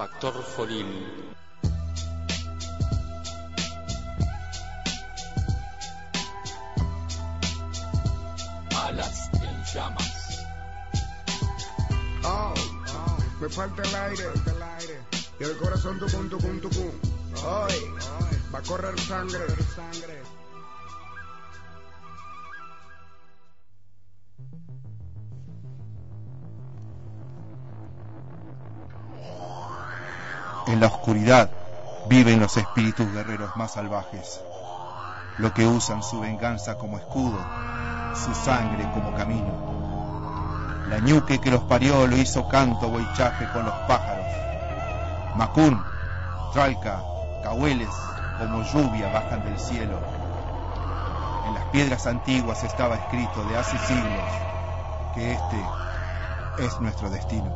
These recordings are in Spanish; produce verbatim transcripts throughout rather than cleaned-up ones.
Factor Foril. Alas en llamas. Oh, oh, me falta el aire, el aire. Y el corazón tucum, tucum, tucum. Hoy va a correr sangre, sangre. En la oscuridad viven los espíritus guerreros más salvajes, lo que usan su venganza como escudo, su sangre como camino. La ñuque que los parió lo hizo canto boichaje con los pájaros. Macún, Tralca, Cahueles, como lluvia bajan del cielo. En las piedras antiguas estaba escrito de hace siglos que este es nuestro destino.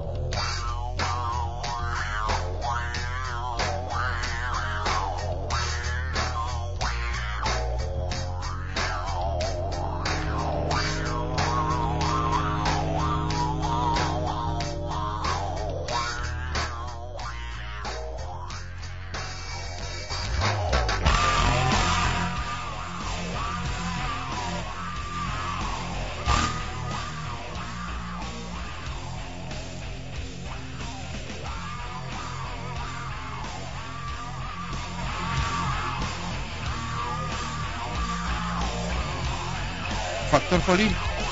Factor Foril.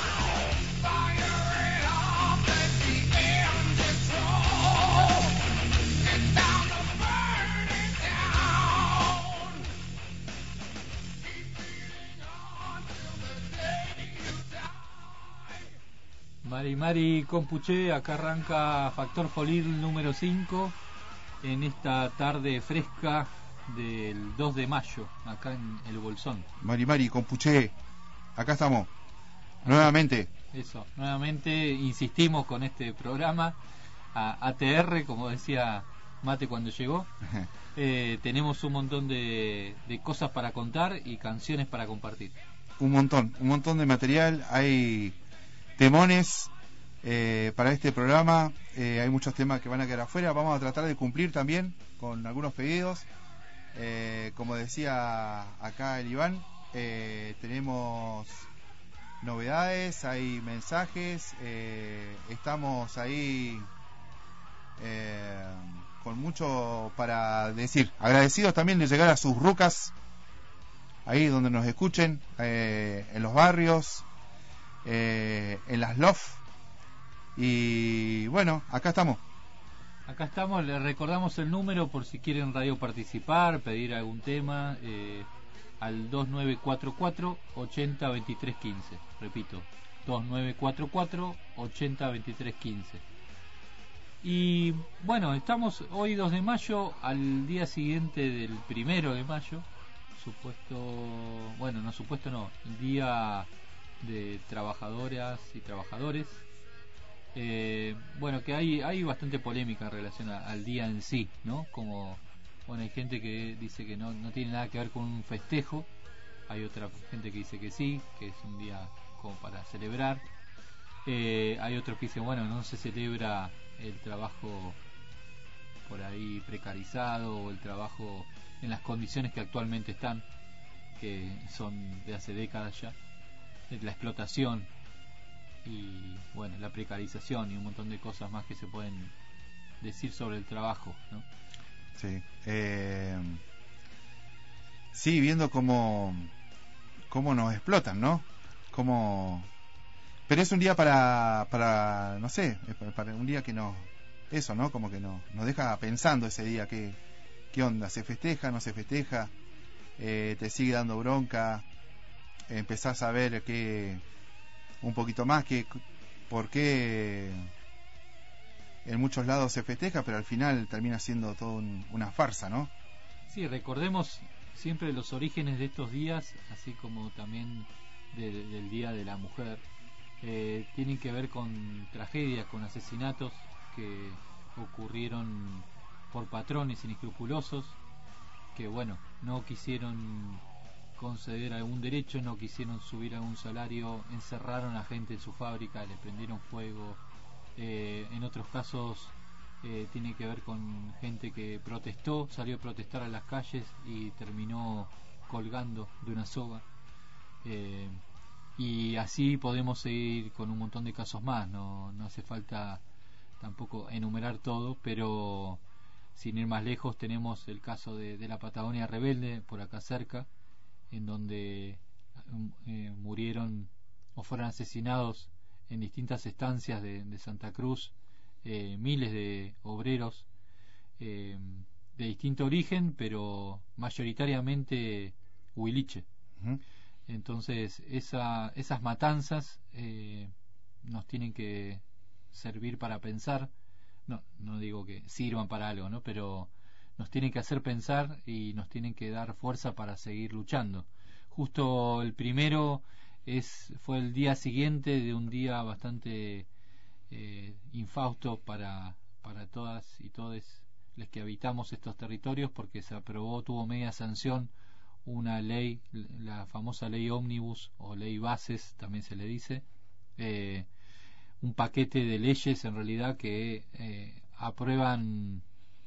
Mari Mari Compuche, acá arranca Factor Foril número cinco en esta tarde fresca del dos de mayo, acá en el Bolsón. Mari Mari Compuche, acá estamos. Nuevamente. Eso, nuevamente insistimos con este programa a, A T R, como decía Mate cuando llegó. eh, tenemos un montón de, de cosas para contar y canciones para compartir. Un montón, un montón de material. Hay temones eh, para este programa. Eh, hay muchos temas que van a quedar afuera. Vamos a tratar de cumplir también con algunos pedidos. Eh, como decía acá el Iván, eh, tenemos novedades, hay mensajes, eh, estamos ahí eh, con mucho para decir. Agradecidos también de llegar a sus rucas, ahí donde nos escuchen, eh, en los barrios, eh, en las loft. Y bueno, acá estamos. Acá estamos, les recordamos el número por si quieren radio participar, pedir algún tema, eh, al dos nueve cuatro cuatro, ocho cero dos tres uno cinco. Repito, dos nueve cuatro cuatro, ocho cero dos tres uno cinco. Y bueno, estamos hoy dos de mayo, al día siguiente del primero de mayo, supuesto, bueno, no supuesto no, el día de trabajadoras y trabajadores. Eh, bueno, que hay hay bastante polémica en relación a, al día en sí, ¿no? Como, bueno, hay gente que dice que no, no tiene nada que ver con un festejo, hay otra gente que dice que sí, que es un día como para celebrar, eh, hay otros que dicen, bueno, no se celebra el trabajo por ahí precarizado o el trabajo en las condiciones que actualmente están, que son de hace décadas ya, la explotación y bueno, la precarización y un montón de cosas más que se pueden decir sobre el trabajo, ¿no? Sí, eh, sí, viendo cómo cómo nos explotan, ¿no? Cómo, pero es un día para para no sé, para un día que nos eso, ¿no? Como que nos nos deja pensando ese día, que qué onda, se festeja, no se festeja, eh, te sigue dando bronca, empezás a ver que un poquito más que por qué en muchos lados se festeja, pero al final termina siendo todo un, una farsa, ¿no? Sí, recordemos siempre los orígenes de estos días, así como también de, de, del Día de la Mujer, eh, tienen que ver con tragedias, con asesinatos que ocurrieron por patrones inescrupulosos que, bueno, no quisieron conceder algún derecho, no quisieron subir algún salario, encerraron a gente en su fábrica, le prendieron fuego, eh, en otros casos eh, tiene que ver con gente que protestó, salió a protestar a las calles y terminó colgando de una soga. Eh, y así podemos seguir con un montón de casos más, no, no hace falta tampoco enumerar todo, pero sin ir más lejos tenemos el caso de, de la Patagonia Rebelde, por acá cerca, en donde eh, murieron o fueron asesinados en distintas estancias de, de Santa Cruz eh, miles de obreros eh, de distinto origen, pero mayoritariamente huiliche. Uh-huh. Entonces esa, esas matanzas eh, nos tienen que servir para pensar, no, no digo que sirvan para algo, ¿no? Pero nos tienen que hacer pensar y nos tienen que dar fuerza para seguir luchando. Justo el primero es fue el día siguiente de un día bastante eh, infausto para, para todas y todos los que habitamos estos territorios, porque se aprobó, tuvo media sanción, una ley, la famosa ley ómnibus o ley bases, también se le dice, eh, un paquete de leyes en realidad que eh, aprueban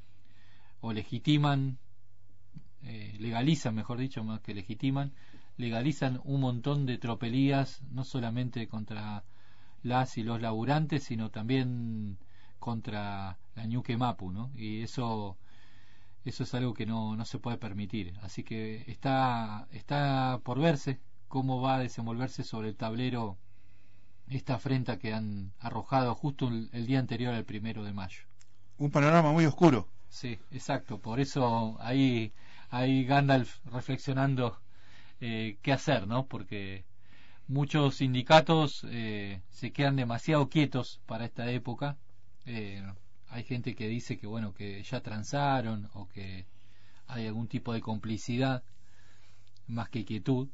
o legitiman, eh, legalizan, mejor dicho, más que legitiman, legalizan un montón de tropelías, no solamente contra las y los laburantes, sino también contra la Ñuque Mapu, ¿no? Y eso eso es algo que no, no se puede permitir. Así que está está por verse cómo va a desenvolverse sobre el tablero esta afrenta que han arrojado justo el, el día anterior al primero de mayo. Un panorama muy oscuro. Sí, exacto. Por eso ahí, ahí Gandalf reflexionando eh, qué hacer, ¿no? Porque muchos sindicatos eh, se quedan demasiado quietos para esta época. Eh, hay gente que dice que bueno, que ya transaron o que hay algún tipo de complicidad más que quietud.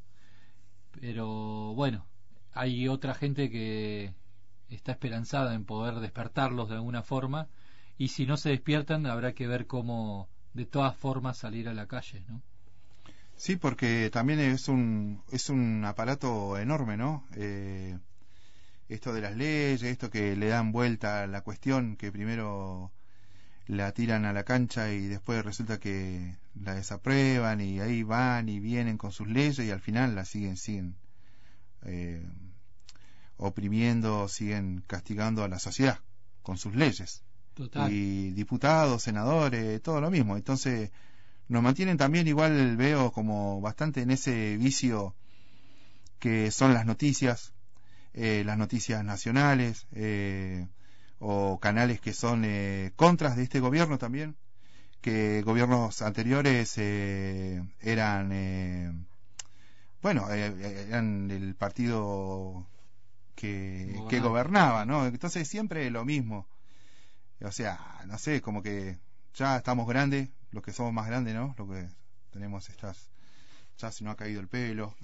Pero bueno, hay otra gente que está esperanzada en poder despertarlos de alguna forma, y si no se despiertan habrá que ver cómo de todas formas salir a la calle, ¿no? Sí, porque también es un es un aparato enorme, ¿no? Eh, esto de las leyes, esto que le dan vuelta a la cuestión, que primero la tiran a la cancha y después resulta que la desaprueban y ahí van y vienen con sus leyes y al final la siguen siguen eh, oprimiendo, siguen castigando a la sociedad con sus leyes. Total. Y diputados, senadores, todo lo mismo. Entonces nos mantienen también, igual veo como bastante en ese vicio que son las noticias, eh, las noticias nacionales, eh, o canales que son eh, contras de este gobierno también, que gobiernos anteriores eh, eran eh, bueno, eh, eran el partido que, Gobernaba. que gobernaba, ¿no? Entonces siempre lo mismo. O sea, no sé, como que ya estamos grandes, los que somos más grandes, ¿no? Lo que tenemos estas, ya se nos ha caído el pelo.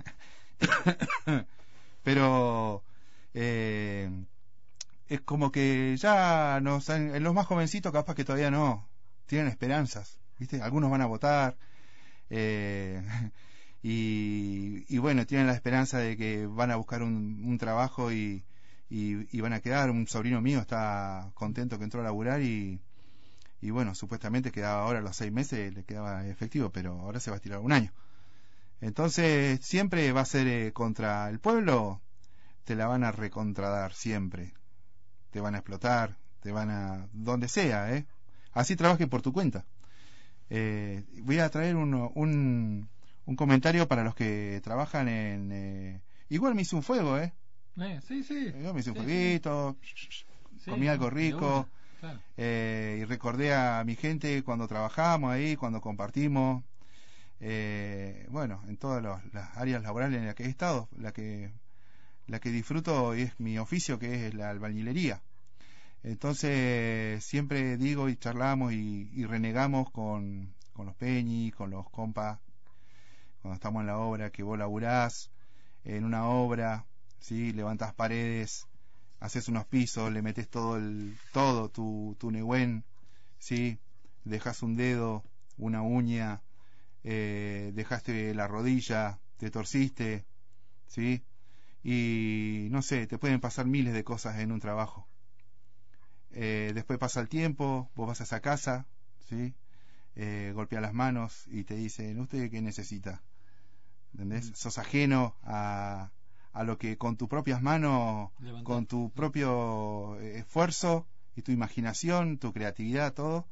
Pero eh, es como que ya nos han, los más jovencitos capaz que todavía no tienen esperanzas, ¿viste? Algunos van a votar eh, y, y bueno, tienen la esperanza de que van a buscar un, un trabajo y Y, y van a quedar. Un sobrino mío está contento que entró a laburar y, y bueno, supuestamente quedaba ahora los seis meses, le quedaba efectivo, pero ahora se va a estirar un año. Entonces siempre va a ser eh, contra el pueblo, te la van a recontradar siempre, te van a explotar, te van a donde sea, ¿eh? Así trabajes por tu cuenta. Eh, voy a traer uno, un, un comentario para los que trabajan en eh, igual me hizo un fuego, ¿eh? Eh, sí, sí. Yo me hice un sí, jueguito, sí. comí algo Sí, rico, claro. eh, y recordé a mi gente cuando trabajamos ahí, cuando compartimos, eh, bueno, en todas los, las áreas laborales en las que he estado, la que la que disfruto es mi oficio, que es la albañilería. Entonces siempre digo y charlamos y, y renegamos con, con los peñis, con los compas, cuando estamos en la obra, que vos laburás en una obra, ¿sí? Levantás paredes, haces unos pisos, le metes todo el todo tu, tu negüen, ¿sí? Dejas un dedo, una uña, eh, dejaste la rodilla, te torciste, ¿sí? Y no sé, te pueden pasar miles de cosas en un trabajo. eh, después pasa el tiempo, vos vas a esa casa, ¿sí? Eh, golpea las manos y te dicen, ¿usted qué necesita? ¿Entendés? Mm. Sos ajeno a, a lo que con tus propias manos, Levantar. Con tu propio esfuerzo y tu imaginación, tu creatividad, todo,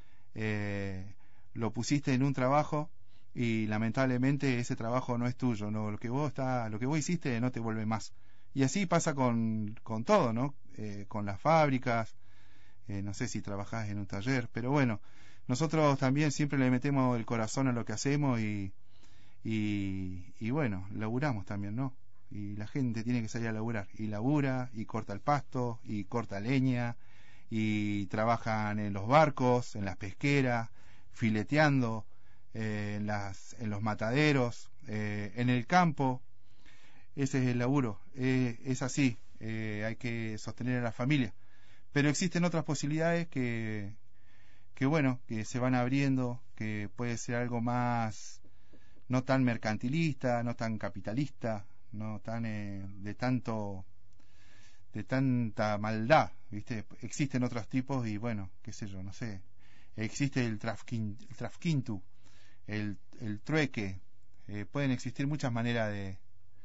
eh, lo pusiste en un trabajo y lamentablemente ese trabajo no es tuyo, no, lo que vos está, lo que vos hiciste no te vuelve más. Y así pasa con, con todo, ¿no? Eh, con las fábricas, eh, no sé si trabajás en un taller, pero bueno, nosotros también siempre le metemos el corazón a lo que hacemos y, y, y bueno, laburamos también, ¿no? Y la gente tiene que salir a laburar, y labura, y corta el pasto, y corta leña, y trabajan en los barcos, en las pesqueras, fileteando, eh, en, las, en los mataderos, eh, en el campo. Ese es el laburo, eh, es así, eh, hay que sostener a la familia. Pero existen otras posibilidades que, que, bueno, que se van abriendo, que puede ser algo más, no tan mercantilista, no tan capitalista, no tan eh, de tanto, de tanta maldad, ¿viste? Existen otros tipos y, bueno, qué sé yo, no sé. Existe el, trafquin, el trafquintu, el, el trueque, eh, pueden existir muchas maneras de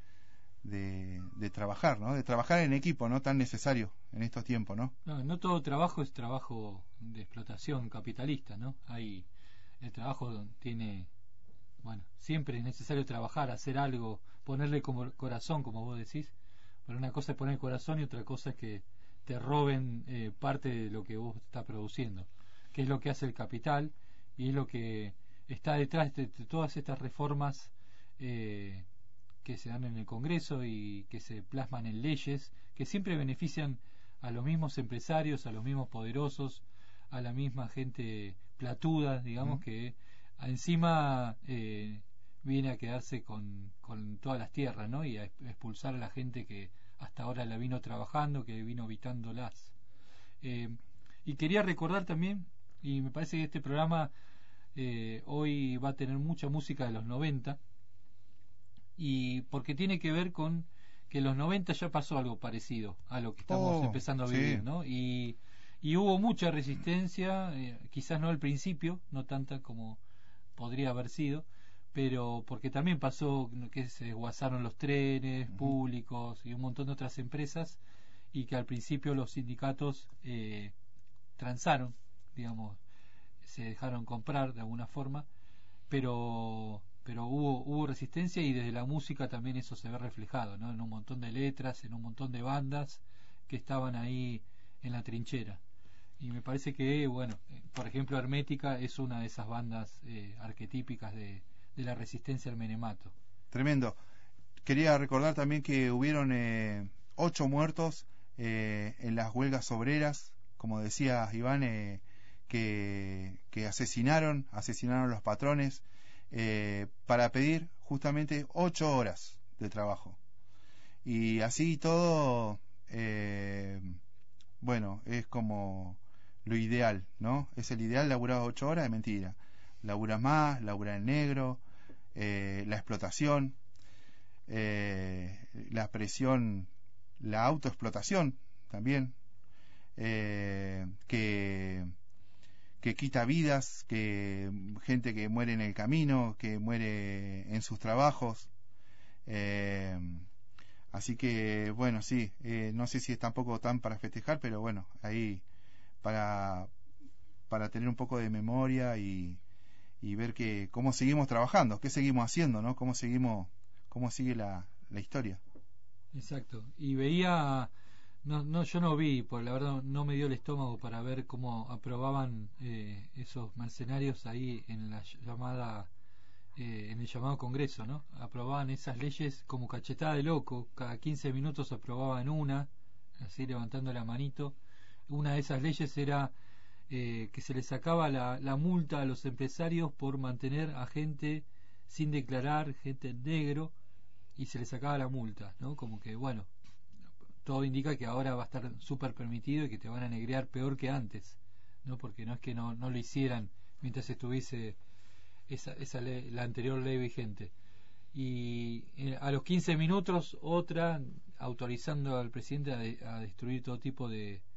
De, de trabajar, ¿no? De trabajar en equipo, ¿no? Tan necesario en estos tiempos, ¿no? No, no todo trabajo es trabajo de explotación capitalista, ¿no? Hay, el trabajo tiene, bueno, siempre es necesario trabajar, hacer algo, ponerle como corazón, como vos decís, pero una cosa es poner corazón y otra cosa es que te roben eh, parte de lo que vos estás produciendo, que es lo que hace el capital y es lo que está detrás de, de todas estas reformas eh, que se dan en el Congreso y que se plasman en leyes que siempre benefician a los mismos empresarios, a los mismos poderosos, a la misma gente platuda, digamos, mm. que encima eh, viene a quedarse con, con todas las tierras, ¿no? Y a expulsar a la gente que hasta ahora la vino trabajando, que vino habitándolas. Eh, y quería recordar también, y me parece que este programa eh, hoy va a tener mucha música de los noventa, y porque tiene que ver con que en los noventa ya pasó algo parecido a lo que estamos oh, empezando a sí. vivir, ¿no? Y, y hubo mucha resistencia, eh, quizás no al principio, no tanta como podría haber sido, pero porque también pasó que se desguazaron los trenes uh-huh. públicos y un montón de otras empresas, y que al principio los sindicatos eh, transaron, digamos, se dejaron comprar de alguna forma, pero pero hubo hubo resistencia, y desde la música también eso se ve reflejado, ¿no? En un montón de letras, en un montón de bandas que estaban ahí en la trinchera. Y me parece que, bueno, por ejemplo, Hermética es una de esas bandas eh, arquetípicas de, de la resistencia al menemato. Tremendo. Quería recordar también que hubieron eh, ocho muertos eh, en las huelgas obreras, como decía Iván, eh, que, que asesinaron, asesinaron a los patrones, Eh, para pedir justamente ocho horas de trabajo. Y así todo, eh, bueno, es como lo ideal, ¿no? Es el ideal laburar ocho horas, es mentira. Laburas más, laburar en negro, eh, la explotación, eh, la presión, la autoexplotación también, eh, que que quita vidas, que gente que muere en el camino, que muere en sus trabajos. Eh, así que, bueno, sí, eh, no sé si es tampoco tan para festejar, pero bueno, ahí para, para tener un poco de memoria y, y ver que cómo seguimos trabajando, qué seguimos haciendo, ¿no? Cómo seguimos, cómo sigue la, la historia. Exacto. Y veía... No, no, yo no vi, por la verdad no me dio el estómago para ver cómo aprobaban eh, esos mercenarios ahí en la llamada, eh, en el llamado Congreso, ¿no? Aprobaban esas leyes como cachetada de loco, cada quince minutos aprobaban una, así levantando la manito. Una de esas leyes era eh, que se les sacaba la, la multa a los empresarios por mantener a gente sin declarar, gente en negro, y se les sacaba la multa, ¿no? Como que, bueno, todo indica que ahora va a estar súper permitido y que te van a negrear peor que antes, ¿no? Porque no es que no, no lo hicieran mientras estuviese esa, esa ley, la anterior ley vigente. Y eh, a los quince minutos otra autorizando al presidente a, de, a destruir todo tipo de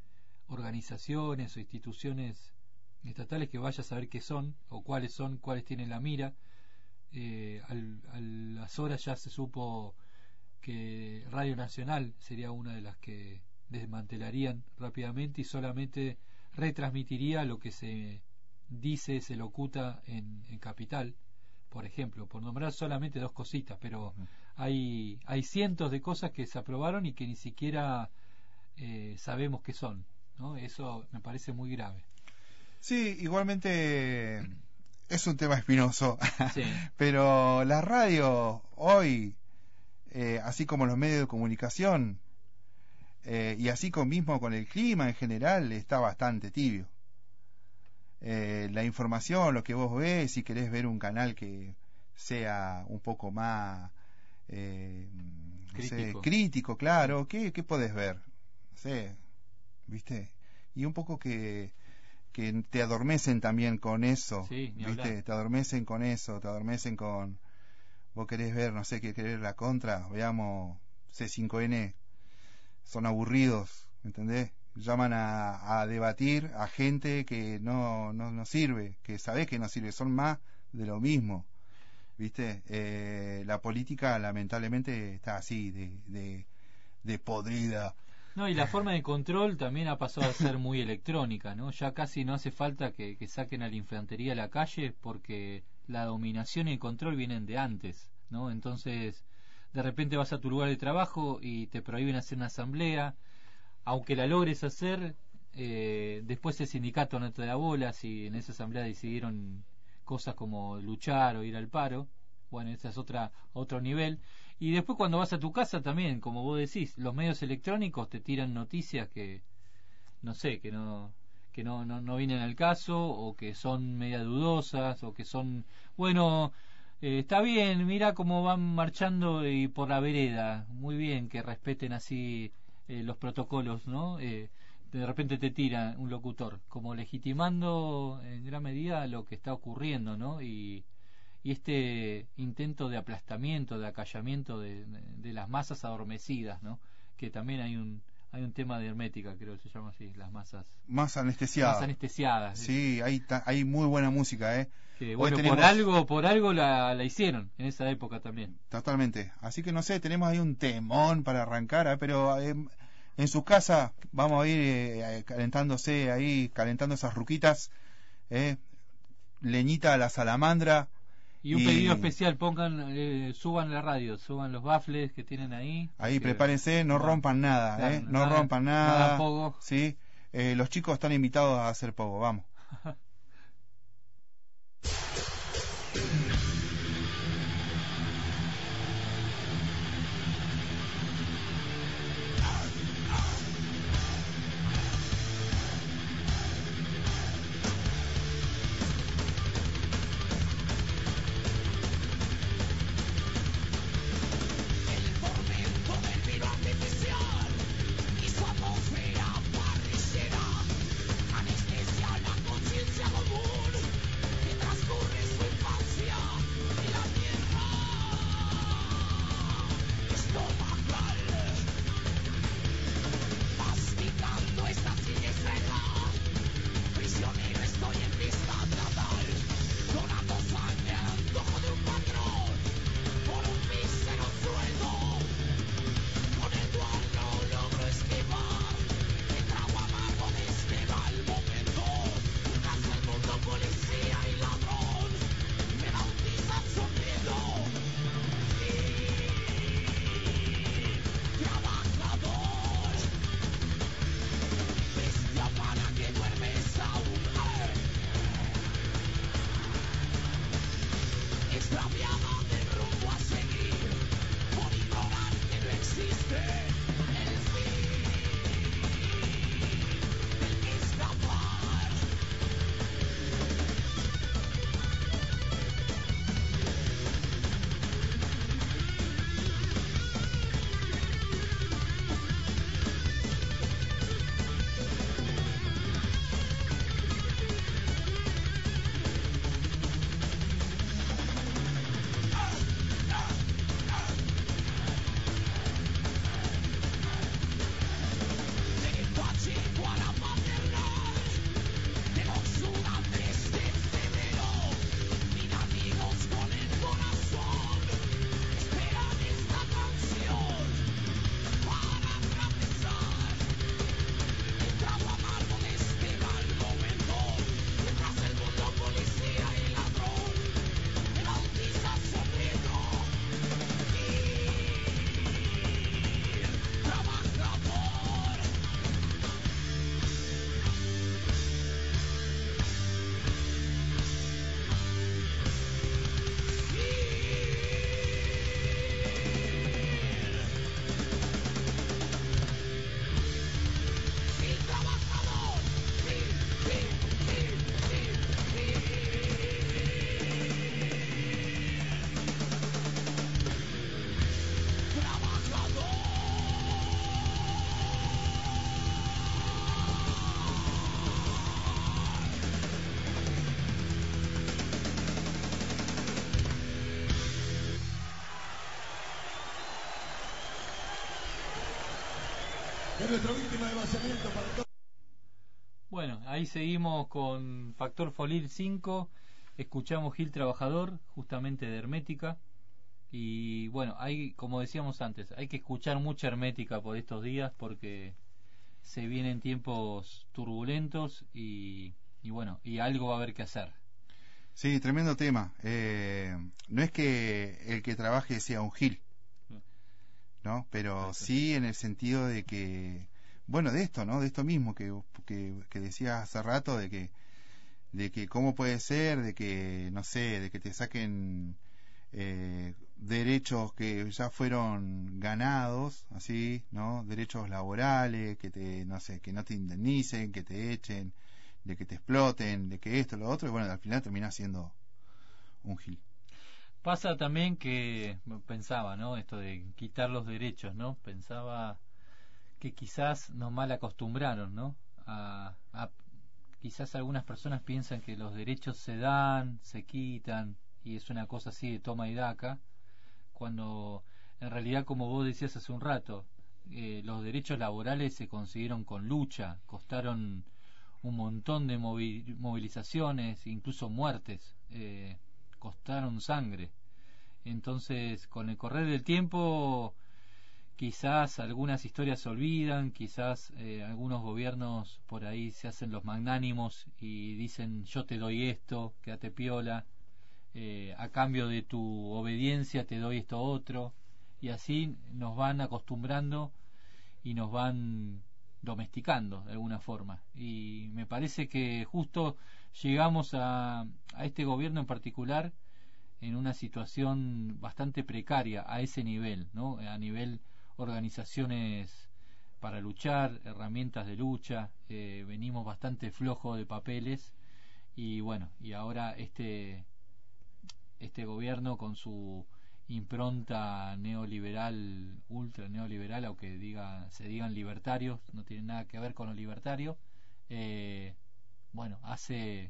organizaciones o instituciones estatales que vaya a saber qué son o cuáles son, cuáles tienen la mira. Eh, al, a las horas ya se supo que Radio Nacional sería una de las que desmantelarían rápidamente y solamente retransmitiría lo que se dice, se locuta en, en Capital, por ejemplo, por nombrar solamente dos cositas, pero uh-huh. hay, hay cientos de cosas que se aprobaron y que ni siquiera eh, sabemos qué son, ¿no? Eso me parece muy grave. Sí, igualmente es un tema espinoso, sí. Pero la radio hoy, eh, así como los medios de comunicación, eh, y así como mismo con el clima en general, está bastante tibio. Eh, la información, lo que vos ves, si querés ver un canal que sea un poco más eh, no crítico. sé, crítico, claro, ¿qué, qué podés ver? No sé, ¿viste? Y un poco que, que te adormecen también con eso, sí, ¿viste? Hablar. Te adormecen con eso, te adormecen con... Vos querés ver, no sé, qué querés la contra, veamos C cinco N, son aburridos, ¿entendés? Llaman a, a debatir a gente que no, no, no sirve, que sabés que no sirve, son más de lo mismo, ¿viste? Eh, la política lamentablemente está así, de, de, de podrida. No, y la forma de control también ha pasado a ser muy electrónica, ¿no? Ya casi no hace falta que, que saquen a la infantería a la calle porque la dominación y el control vienen de antes, ¿no? Entonces, de repente vas a tu lugar de trabajo y te prohíben hacer una asamblea. Aunque la logres hacer, eh, después el sindicato no te da bola si en esa asamblea decidieron cosas como luchar o ir al paro. Bueno, ese es otra, otro nivel. Y después cuando vas a tu casa también, como vos decís, los medios electrónicos te tiran noticias que, no sé, que no que no, no, no vienen al caso, o que son media dudosas, o que son, bueno, eh, está bien, mira cómo van marchando y por la vereda, muy bien que respeten así Eh, los protocolos, ¿no? Eh, de repente te tira un locutor, como legitimando en gran medida lo que está ocurriendo, ¿no? Y, y este intento de aplastamiento, de acallamiento de, de, de las masas adormecidas, ¿no? Que también hay un hay un tema de hermética, creo que se llama así, las masas más anestesiadas. Más anestesiadas. Sí, hay, ta, hay muy buena música, ¿eh? Que, bueno, tenemos... por algo, por algo la, la hicieron en esa época también. Totalmente. Así que no sé, tenemos ahí un temón para arrancar, ¿eh? Pero eh, en su casa vamos a ir eh, calentándose ahí, calentando esas ruquitas, ¿eh? Leñita a la salamandra. Y un y... pedido especial, pongan, eh, suban la radio, suban los baffles que tienen ahí. Ahí, prepárense, no rompan nada, claro, ¿eh? No nada, rompan nada. Nada pogo. Sí, eh, los chicos están invitados a hacer pogo, vamos. Es nuestra víctima de vaciamiento para todos. Bueno, ahí seguimos con Factor Folil cinco. Escuchamos Gil Trabajador, justamente de Hermética. Y bueno, hay, como decíamos antes, hay que escuchar mucha Hermética por estos días porque se vienen tiempos turbulentos y, y bueno, y algo va a haber que hacer. Sí, tremendo tema. Eh, no es que el que trabaje sea un Gil, ¿no? Pero sí en el sentido de que, bueno, de esto, ¿no? De esto mismo que, que, que decías hace rato, de que, de que cómo puede ser, de que, no sé, de que te saquen eh, derechos que ya fueron ganados, así, ¿no? Derechos laborales, que te, no sé, que no te indemnicen, que te echen, de que te exploten, de que esto, lo otro, y bueno, al final termina siendo un Gil. Pasa también que pensaba, ¿no? Esto de quitar los derechos, ¿no? Pensaba que quizás nos mal acostumbraron, ¿no? A, a quizás algunas personas piensan que los derechos se dan, se quitan y es una cosa así de toma y daca, cuando en realidad, como vos decías hace un rato, eh, los derechos laborales se consiguieron con lucha, costaron un montón de movi- movilizaciones, incluso muertes, eh, costaron sangre. Entonces, con el correr del tiempo, quizás algunas historias se olvidan, quizás eh, algunos gobiernos por ahí se hacen los magnánimos y dicen yo te doy esto, quédate piola, eh, a cambio de tu obediencia te doy esto otro, y así nos van acostumbrando y nos van domesticando de alguna forma. Y me parece que justo llegamos a, a este gobierno en particular en una situación bastante precaria a ese nivel, ¿no? A nivel organizaciones para luchar, herramientas de lucha, eh, venimos bastante flojos de papeles y bueno, y ahora este este gobierno con su impronta neoliberal, ultra neoliberal, aunque diga, se digan libertarios, no tiene nada que ver con lo libertario, eh, bueno, hace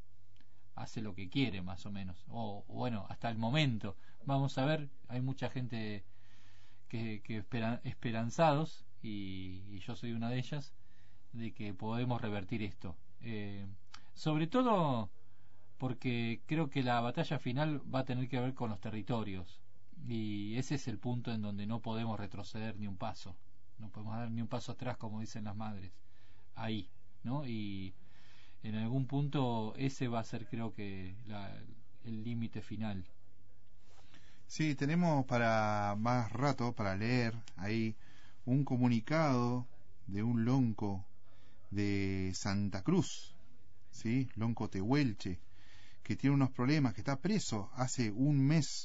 hace lo que quiere más o menos, o bueno, hasta el momento, vamos a ver, hay mucha gente que, que espera, esperanzados, y, y yo soy una de ellas, de que podemos revertir esto, eh, sobre todo porque creo que la batalla final va a tener que ver con los territorios y ese es el punto en donde no podemos retroceder ni un paso, no podemos dar ni un paso atrás como dicen las madres, ahí, ¿no? Y en algún punto ese va a ser creo que la, el límite final. Sí, tenemos para más rato para leer ahí un comunicado de un lonco de Santa Cruz, ¿sí? Lonco Tehuelche, que tiene unos problemas, que está preso hace un mes.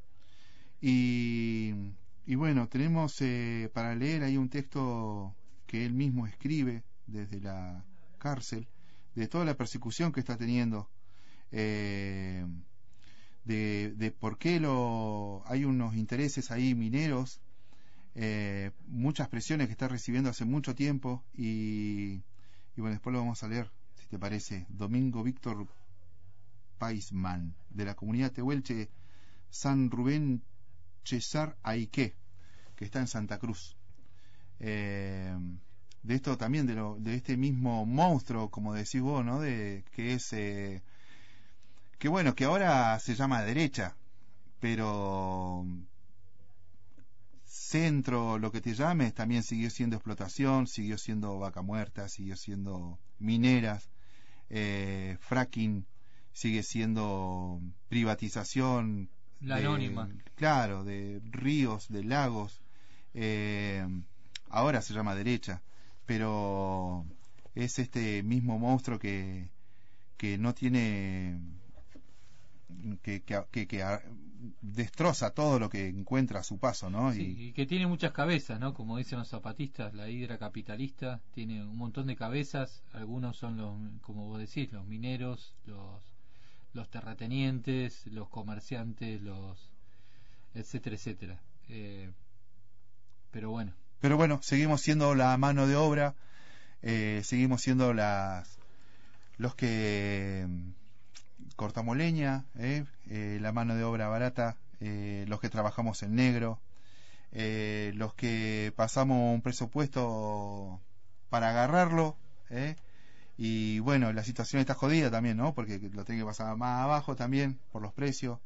Y, y bueno, tenemos eh, para leer ahí un texto que él mismo escribe desde la cárcel, de toda la persecución que está teniendo, eh, de, de por qué lo, hay unos intereses ahí mineros, eh, muchas presiones que está recibiendo hace mucho tiempo, y, y bueno, después lo vamos a leer, si te parece. Domingo Víctor Paisman, de la comunidad Tehuelche San Rubén Cesar Aique, que está en Santa Cruz. Eh, de esto también, de, lo, de este mismo monstruo, como decís vos, ¿no? De, que es, eh, que bueno, que ahora se llama derecha, pero centro, lo que te llames, también siguió siendo explotación, siguió siendo vaca muerta, siguió siendo mineras, eh, fracking, sigue siendo privatización, la de, anónima, claro, de ríos, de lagos, eh, ahora se llama derecha, pero es este mismo monstruo que que no tiene que, que, que, que destroza todo lo que encuentra a su paso, ¿no? Sí, y... y que tiene muchas cabezas, ¿no? Como dicen los zapatistas, la hidra capitalista tiene un montón de cabezas, algunos son los, como vos decís, los mineros, los los terratenientes, los comerciantes, los etcétera, etcétera. Eh, pero bueno. Pero bueno, seguimos siendo la mano de obra, eh, seguimos siendo las los que cortamos leña, eh, eh, la mano de obra barata, eh, los que trabajamos en negro, eh, los que pasamos un presupuesto para agarrarlo, ¿eh? Y bueno, la situación está jodida también, ¿no? Porque lo tiene que pasar más abajo también por los precios.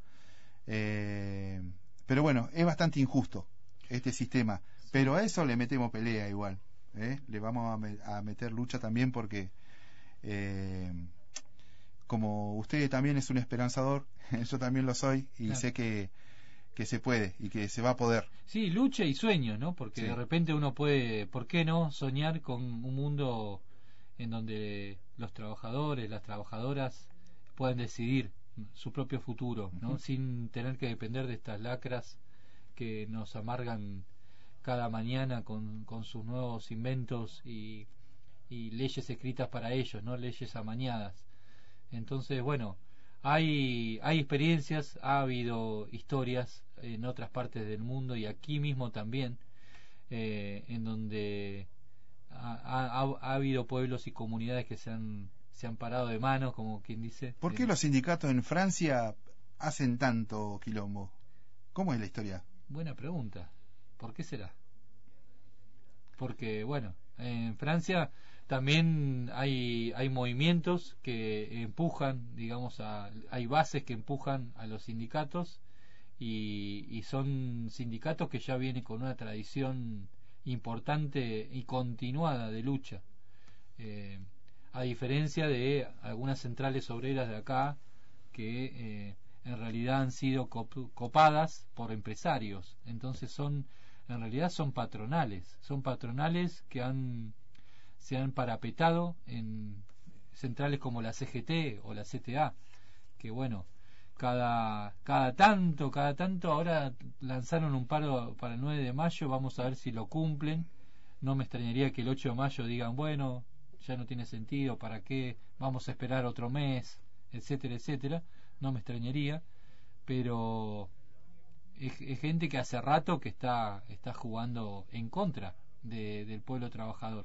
Eh, pero bueno, es bastante injusto este sistema. Pero a eso le metemos pelea igual, ¿eh? Le vamos a, me a meter lucha también porque, eh, como usted también es un esperanzador, yo también lo soy y claro. sé que, que se puede y que se va a poder. Sí, lucha y sueño, ¿no? Porque sí. de repente uno puede, ¿por qué no soñar con un mundo en donde los trabajadores, las trabajadoras puedan decidir su propio futuro, ¿no? Uh-huh. Sin tener que depender de estas lacras que nos amargan cada mañana con, con sus nuevos inventos y, y leyes escritas para ellos, no leyes amañadas. Entonces, bueno, hay hay experiencias, ha habido historias en otras partes del mundo y aquí mismo también, eh, en donde Ha, ha, ha habido pueblos y comunidades que se han se han parado de manos, como quien dice. ¿Por qué los sindicatos en Francia hacen tanto quilombo? ¿Cómo es la historia? Buena pregunta. ¿Por qué será? Porque, bueno, en Francia también hay hay movimientos que empujan, digamos, a, hay bases que empujan a los sindicatos y, y son sindicatos que ya vienen con una tradición importante y continuada de lucha, eh, a diferencia de algunas centrales obreras de acá que eh, en realidad han sido cop- copadas por empresarios. Entonces son, en realidad son patronales, son patronales que han se han parapetado en centrales como la C G T o la C T A, que bueno, cada cada tanto, cada tanto ahora lanzaron un paro para el nueve de mayo, vamos a ver si lo cumplen. No me extrañaría que el ocho de mayo digan, bueno, ya no tiene sentido, ¿para qué? Vamos a esperar otro mes, etcétera, etcétera. No me extrañaría, pero es, es gente que hace rato que está está jugando en contra de, del pueblo trabajador.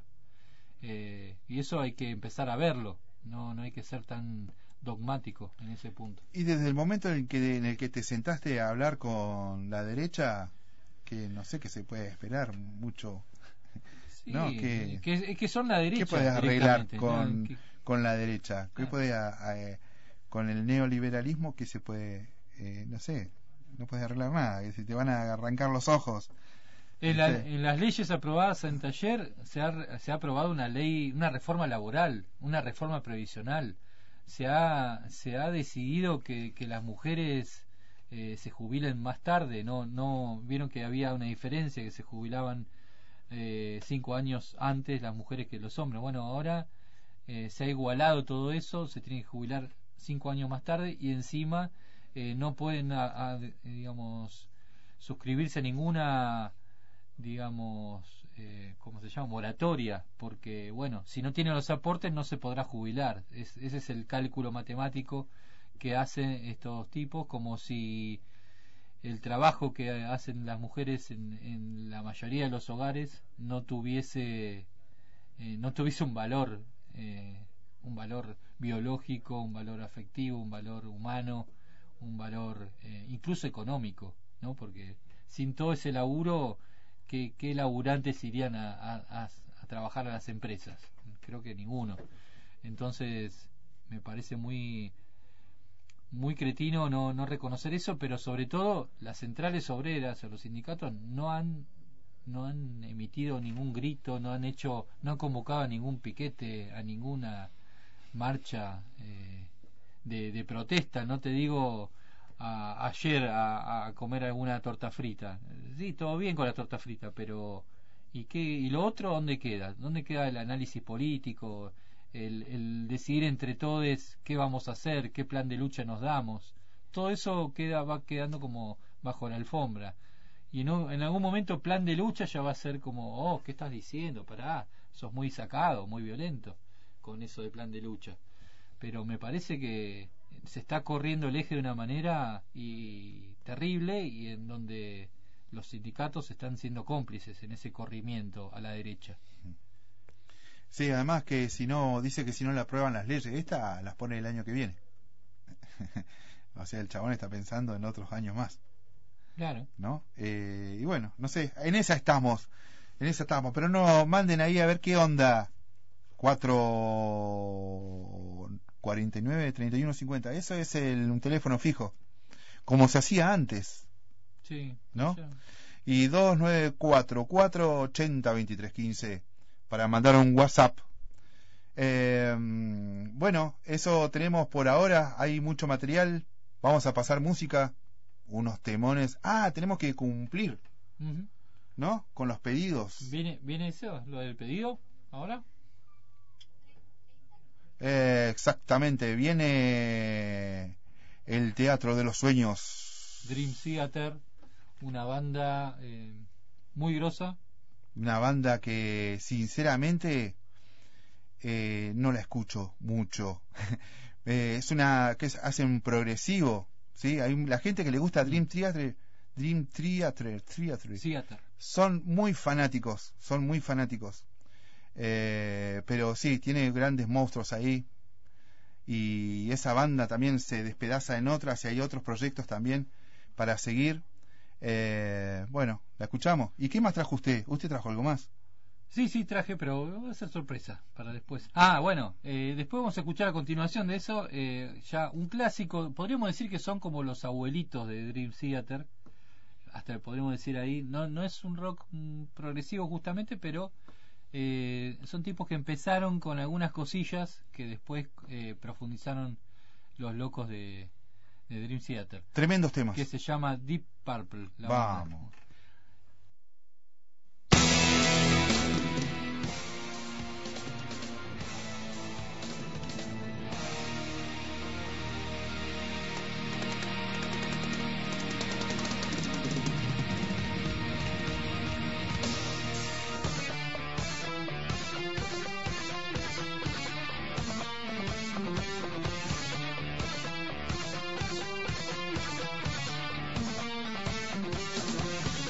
Eh, y eso hay que empezar a verlo, no no hay que ser tan dogmático en ese punto. Y desde el momento en el que en el que te sentaste a hablar con la derecha, que no sé qué se puede esperar mucho, sí, ¿no? Que, que, que son la derecha. ¿Qué puedes arreglar con, ¿no? que, con la derecha? ¿Qué claro. puede eh, con el neoliberalismo? ¿Qué se puede, eh, no sé, no puedes arreglar nada? Que si te van a arrancar los ojos. En, la, en las leyes aprobadas en taller se ha, se ha aprobado una ley, una reforma laboral, una reforma previsional. Se ha, se ha decidido que, que las mujeres eh, se jubilen más tarde. No, no vieron que había una diferencia, que se jubilaban eh, cinco años antes las mujeres que los hombres. Bueno, ahora eh, se ha igualado todo eso, se tienen que jubilar cinco años más tarde y encima eh, no pueden, a, a, digamos, suscribirse a ninguna, digamos, eh, ¿cómo se llama? moratoria, porque, bueno, si no tienen los aportes no se podrá jubilar. Es, ese es el cálculo matemático que hacen estos tipos, como si el trabajo que hacen las mujeres en, en la mayoría de los hogares no tuviese eh, no tuviese un valor, eh, un valor biológico, un valor afectivo, un valor humano, un valor eh, incluso económico, ¿no? Porque sin todo ese laburo, ¿qué, qué laburantes irían a, a, a trabajar a las empresas? Creo que ninguno. Entonces me parece muy muy cretino no, no reconocer eso, pero sobre todo las centrales obreras o los sindicatos no han no han emitido ningún grito, no han hecho, no han convocado a ningún piquete, a ninguna marcha eh, de, de protesta. No te digo a, ayer a, a comer alguna torta frita. Sí, todo bien con la torta frita, pero ¿y qué? ¿Y lo otro dónde queda? ¿Dónde queda el análisis político? El, el decidir entre todos qué vamos a hacer, qué plan de lucha nos damos. Todo eso queda va quedando como bajo la alfombra. Y en, un, en algún momento plan de lucha ya va a ser como, oh, ¿qué estás diciendo? Pará, sos muy sacado, muy violento con eso de plan de lucha. Pero me parece que se está corriendo el eje de una manera y terrible, y en donde los sindicatos están siendo cómplices en ese corrimiento a la derecha. Sí, además que si no, dice que si no le aprueban las leyes, esta las pone el año que viene. O sea, el chabón está pensando en otros años más. Claro. ¿no? Eh, y bueno, no sé, en esa estamos, en esa estamos, pero no, manden ahí a ver qué onda. cuatro cuarenta y nueve, treinta y uno cincuenta, eso es el, un teléfono fijo, como se hacía antes, Sí. ¿no? Ya. Y dos nueve cuatro cuatro ochenta veintitrés quince para mandar un WhatsApp. Eh, bueno, eso tenemos por ahora, hay mucho material, vamos a pasar música, unos temones. Ah, tenemos que cumplir, Ujú. ¿no? Con los pedidos. ¿Viene, ¿Viene eso, lo del pedido, ahora? Eh, exactamente, viene el Teatro de los Sueños, Dream Theater, una banda eh, muy grosa. una banda que sinceramente eh, no la escucho mucho. Eh, es una que es- hacen progresivo, ¿sí? Hay un- la gente que le gusta Dream Theater, Dream Theater, Theater, Theater. son muy fanáticos, son muy fanáticos. Eh, pero sí, tiene grandes monstruos ahí. Y esa banda también se despedaza en otras y hay otros proyectos también para seguir. Eh, bueno, la escuchamos. ¿Y qué más trajo usted? ¿Usted trajo algo más? Sí, sí, traje, pero va a ser sorpresa para después. Ah, bueno, eh, después vamos a escuchar a continuación de eso eh, ya un clásico. Podríamos decir que son como los abuelitos de Dream Theater. Hasta podríamos decir ahí, no, no es un rock mm, progresivo justamente, pero eh, son tipos que empezaron con algunas cosillas que después eh, profundizaron los locos de, de Dream Theater, Tremendos temas. que se llama Deep Purple. La banda. Vamos. Thank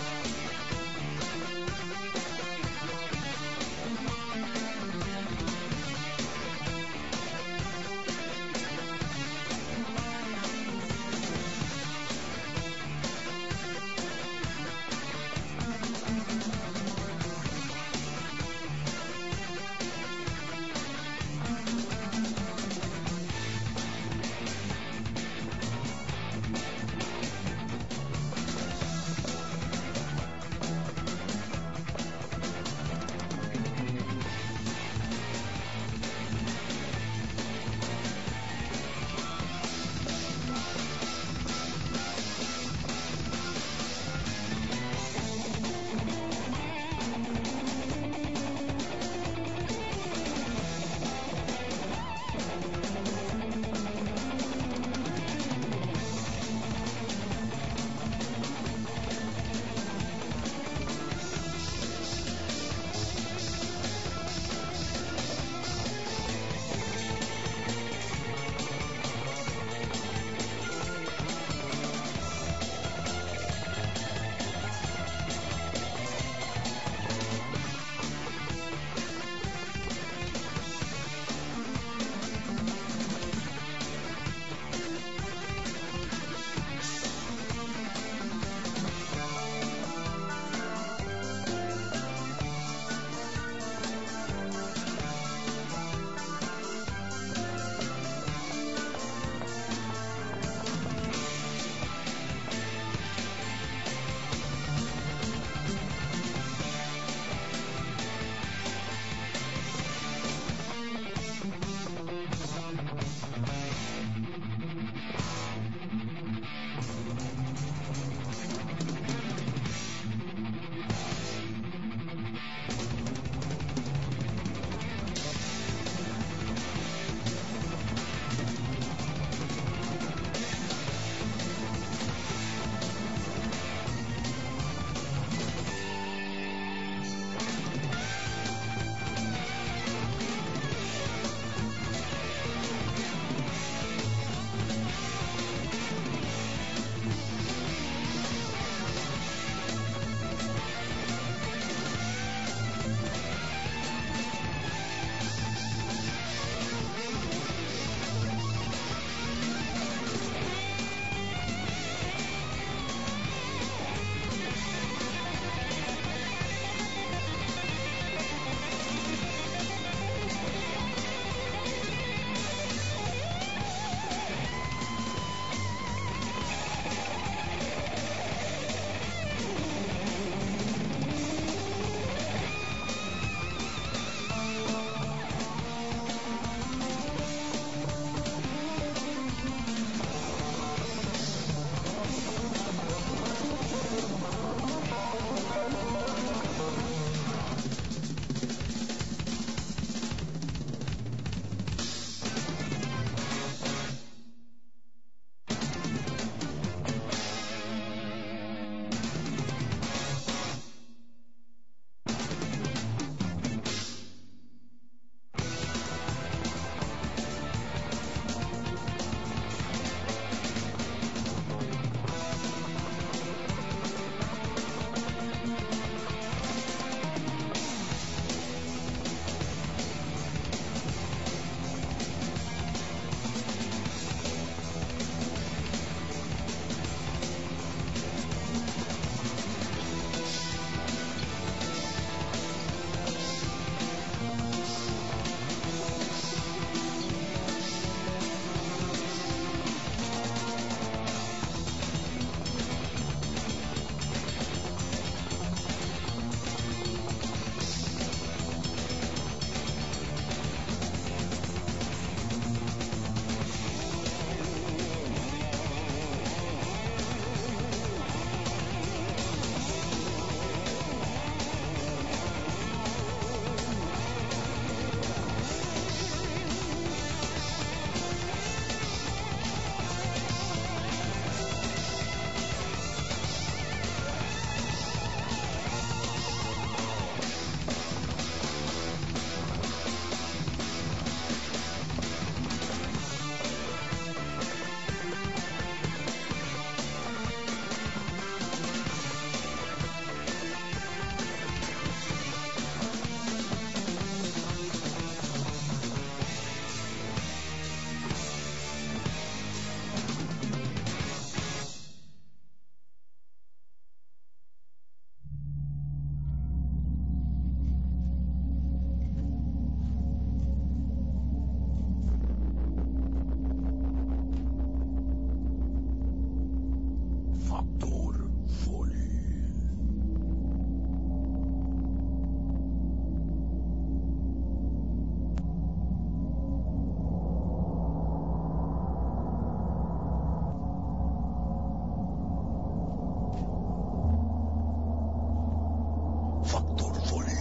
Factor Folil.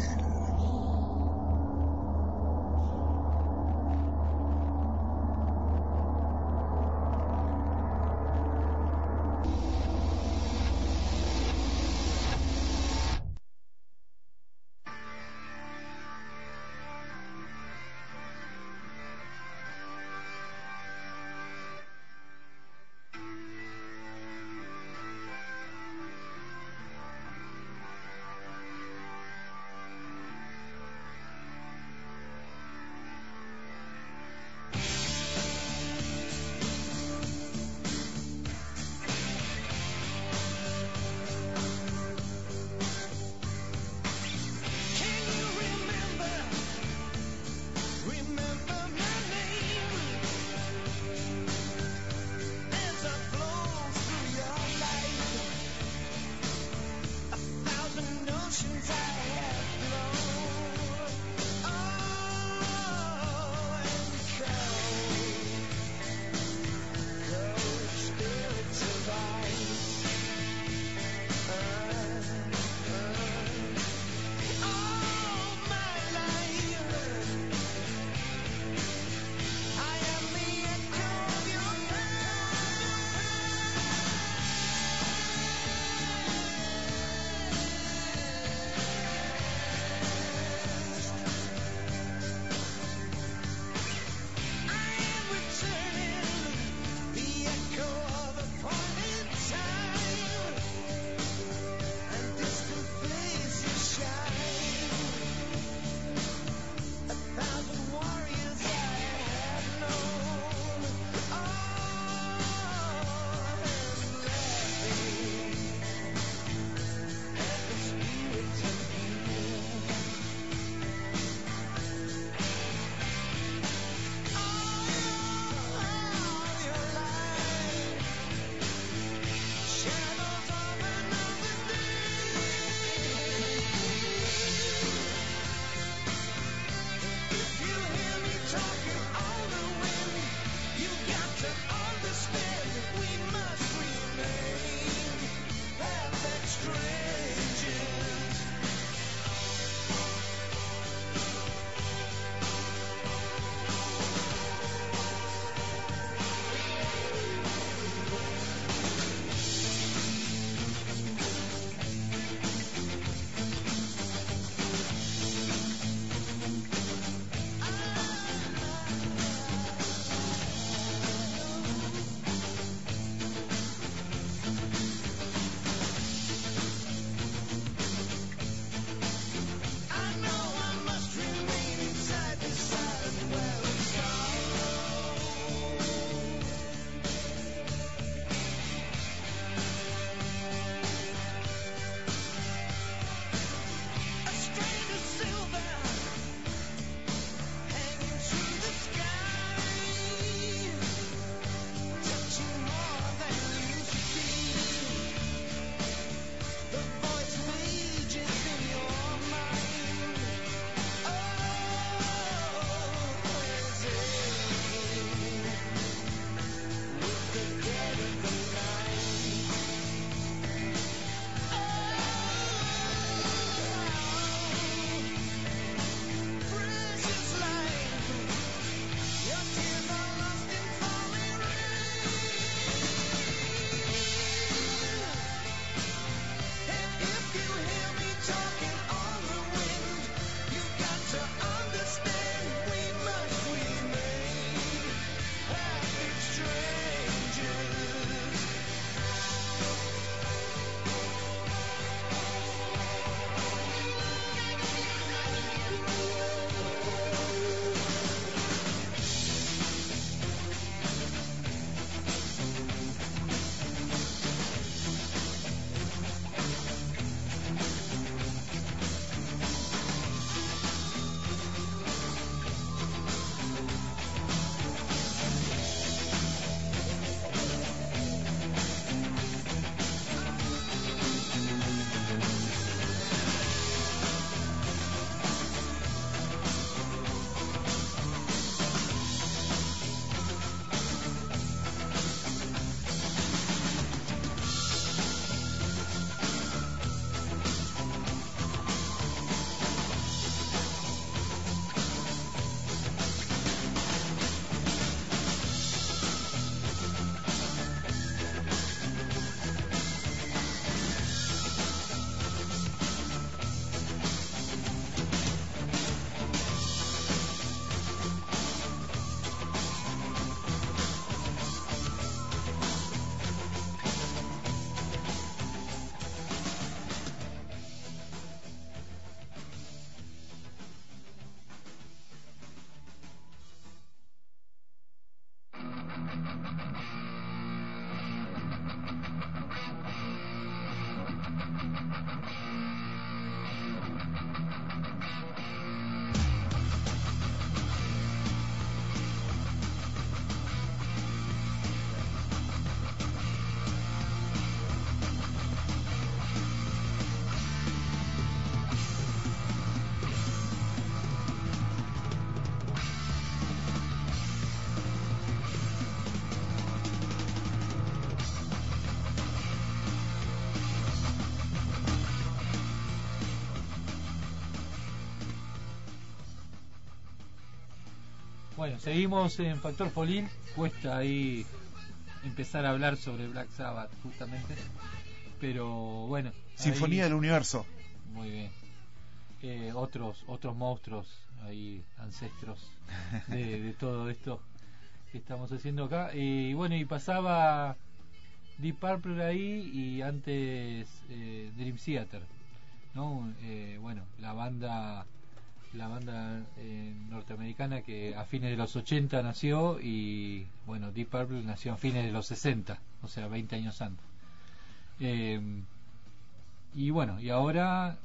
Bueno, seguimos en Factor Folín. Cuesta ahí empezar a hablar sobre Black Sabbath, justamente. Pero bueno. Sinfonía ahí... del Universo. Muy bien. Eh, otros otros monstruos, ahí, ancestros de, de todo esto que estamos haciendo acá. Y bueno, y pasaba Deep Purple ahí y antes eh, Dream Theater, ¿no? Eh, bueno, la banda la banda eh, norteamericana que a fines de los ochenta nació, y bueno, Deep Purple nació a fines de los sesenta, o sea, veinte años antes. Eh, y bueno, y ahora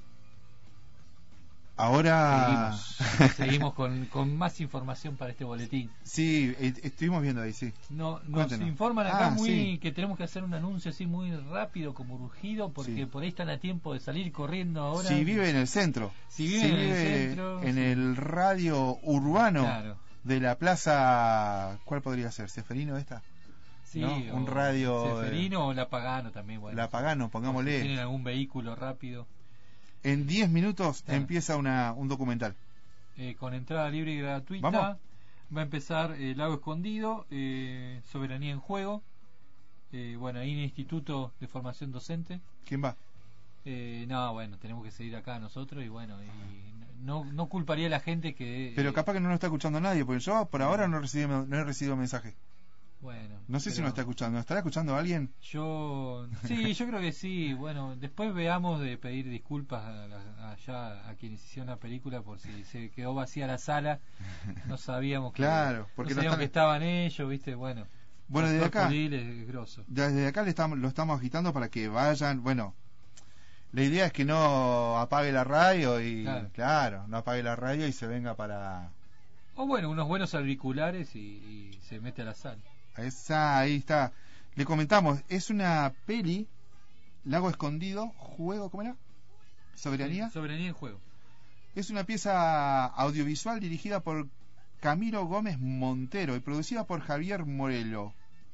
Ahora seguimos, seguimos con, con más información para este boletín. Sí, eh, estuvimos viendo ahí, sí. No, nos Cuéntenos. informan acá Ah, muy sí. que tenemos que hacer un anuncio así muy rápido, como urgido, porque Sí. por ahí están a tiempo de salir corriendo ahora. Si vive en el centro, Si vive en el centro, en sí. el radio urbano Claro. de la plaza, ¿cuál podría ser? ¿Seferino esta? Sí, ¿no? o Un radio, Seferino o La Pagano también, bueno. La Pagano, Por si pongámosle. tienen algún vehículo rápido. En diez minutos Claro. empieza una, un documental. Eh, con entrada libre y gratuita. Vamos. Va a empezar eh, Lago Escondido, eh, Soberanía en Juego. Eh, bueno, ahí en el Instituto de Formación Docente. ¿Quién va? Eh, no, bueno, tenemos que seguir acá nosotros y bueno, y no, no culparía a la gente que... Pero eh, capaz que no nos está escuchando nadie, porque yo por ahora no, recibí, no he recibido mensaje. Bueno, No sé si pero nos está escuchando. ¿Nos estará escuchando alguien? Yo... Sí, yo creo que sí. Bueno, después veamos de pedir disculpas a la- allá a quienes hicieron la película por si se quedó vacía la sala. No sabíamos que, Claro, porque no no sabíamos están- que estaban ellos, ¿viste? Bueno, Bueno, desde Doctor acá, Polil es grosso. desde acá le estamos, lo estamos agitando para que vayan. Bueno, la idea es que no apague la radio y, Claro. claro, no apague la radio y se venga para... O bueno, unos buenos auriculares y, y se mete a la sala. Esa, ahí está. Le comentamos, es una peli, Lago Escondido, juego, ¿cómo era? Soberanía. Soberanía en Juego. Es una pieza audiovisual dirigida por Camilo Gómez Montero y producida por Javier Morelo.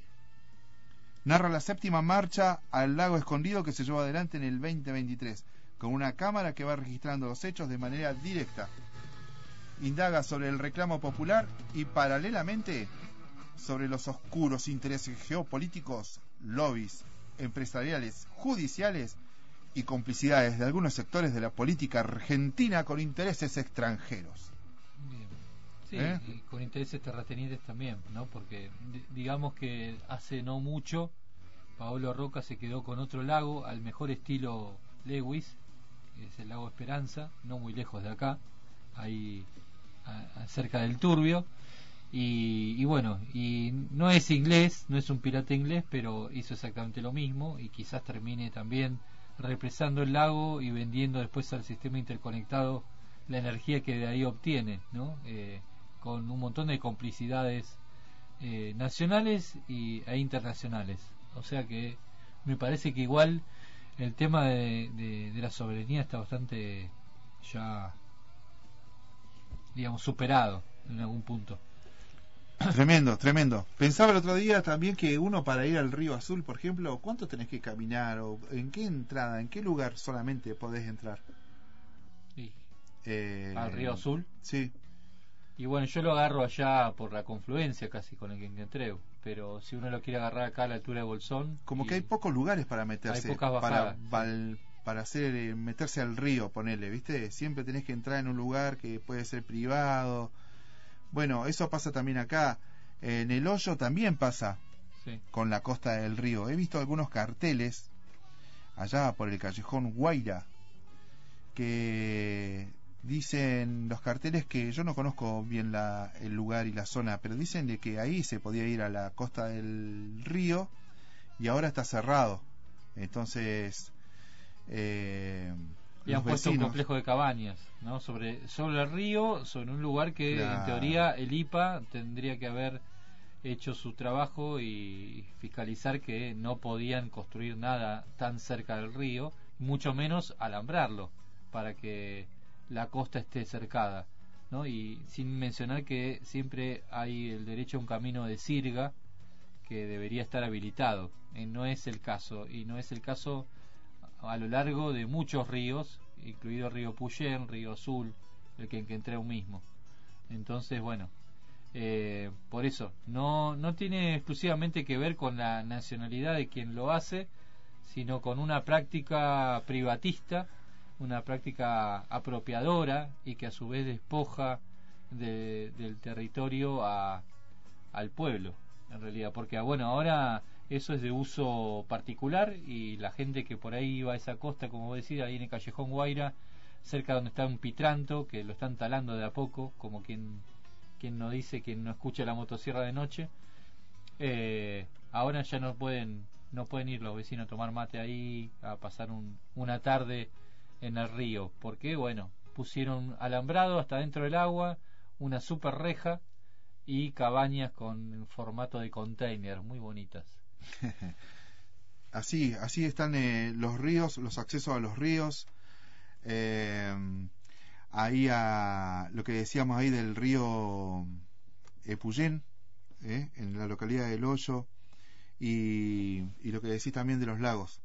Narra la séptima marcha al Lago Escondido que se llevó adelante en el veinte veintitrés, con una cámara que va registrando los hechos de manera directa. Indaga sobre el reclamo popular y paralelamente sobre los oscuros intereses geopolíticos, lobbies, empresariales, judiciales y complicidades de algunos sectores de la política argentina con intereses extranjeros. Bien. Sí, ¿Eh? y con intereses terratenientes también, ¿no? Porque di- digamos que hace no mucho Paolo Roca se quedó con otro lago al mejor estilo Lewis, que es el lago Esperanza, no muy lejos de acá, ahí a- a- cerca del Turbio. Y, y bueno, y no es inglés, no es un pirata inglés, pero hizo exactamente lo mismo y quizás termine también represando el lago y vendiendo después al sistema interconectado la energía que de ahí obtiene, ¿no? Eh, con un montón de complicidades eh, nacionales y, e internacionales. O sea que me parece que igual el tema de, de, de la soberanía está bastante ya, digamos, superado en algún punto. Tremendo, tremendo. Pensaba el otro día también que uno para ir al Río Azul, por ejemplo, ¿cuánto tenés que caminar? ¿O en qué entrada, en qué lugar solamente podés entrar? Sí. Eh, Al Río Azul. Sí. Y bueno, yo lo agarro allá por la confluencia casi con el Quinquentreu, pero si uno lo quiere agarrar acá a la altura de Bolsón... Como y- que hay pocos lugares para meterse, Hay pocas para bajadas, val- para hacer eh, meterse al río, ponele, ¿viste? Siempre tenés que entrar en un lugar que puede ser privado. Bueno, eso pasa también acá. En el Hoyo también pasa Sí. con la costa del río. He visto algunos carteles allá por el callejón Guaira que dicen los carteles que yo no conozco bien la, el lugar y la zona, pero dicen de que ahí se podía ir a la costa del río y ahora está cerrado. Entonces, eh, Y han los puesto un vecinos- complejo de cabañas, ¿no? Sobre, sobre el río, sobre un lugar que Claro. en teoría el I P A tendría que haber hecho su trabajo y fiscalizar que no podían construir nada tan cerca del río, mucho menos alambrarlo para que la costa esté cercada, ¿no? Y sin mencionar que siempre hay el derecho a un camino de sirga que debería estar habilitado. Eh, no es el caso, y no es el caso a lo largo de muchos ríos, incluido Río Puyén, Río Azul, el Quenquentreu mismo. Entonces, bueno, Eh, por eso, no, no tiene exclusivamente que ver con la nacionalidad de quien lo hace, sino con una práctica privatista, una práctica apropiadora y que a su vez despoja de, del territorio a, al pueblo, en realidad, porque bueno, ahora eso es de uso particular y la gente que por ahí va a esa costa, como vos decís, ahí en el Callejón Guaira, cerca donde está un pitranto, que lo están talando de a poco, como quien, quien no dice, quien no escucha la motosierra de noche, eh, ahora ya no pueden no pueden ir los vecinos a tomar mate ahí, a pasar un, una tarde en el río, porque bueno, pusieron alambrado hasta dentro del agua, una super reja y cabañas con formato de container, muy bonitas. Así, así están eh, los ríos, los accesos a los ríos. Eh, ahí a lo que decíamos ahí del río Epuyén, eh, en la localidad del Hoyo, y, y lo que decís también de los lagos.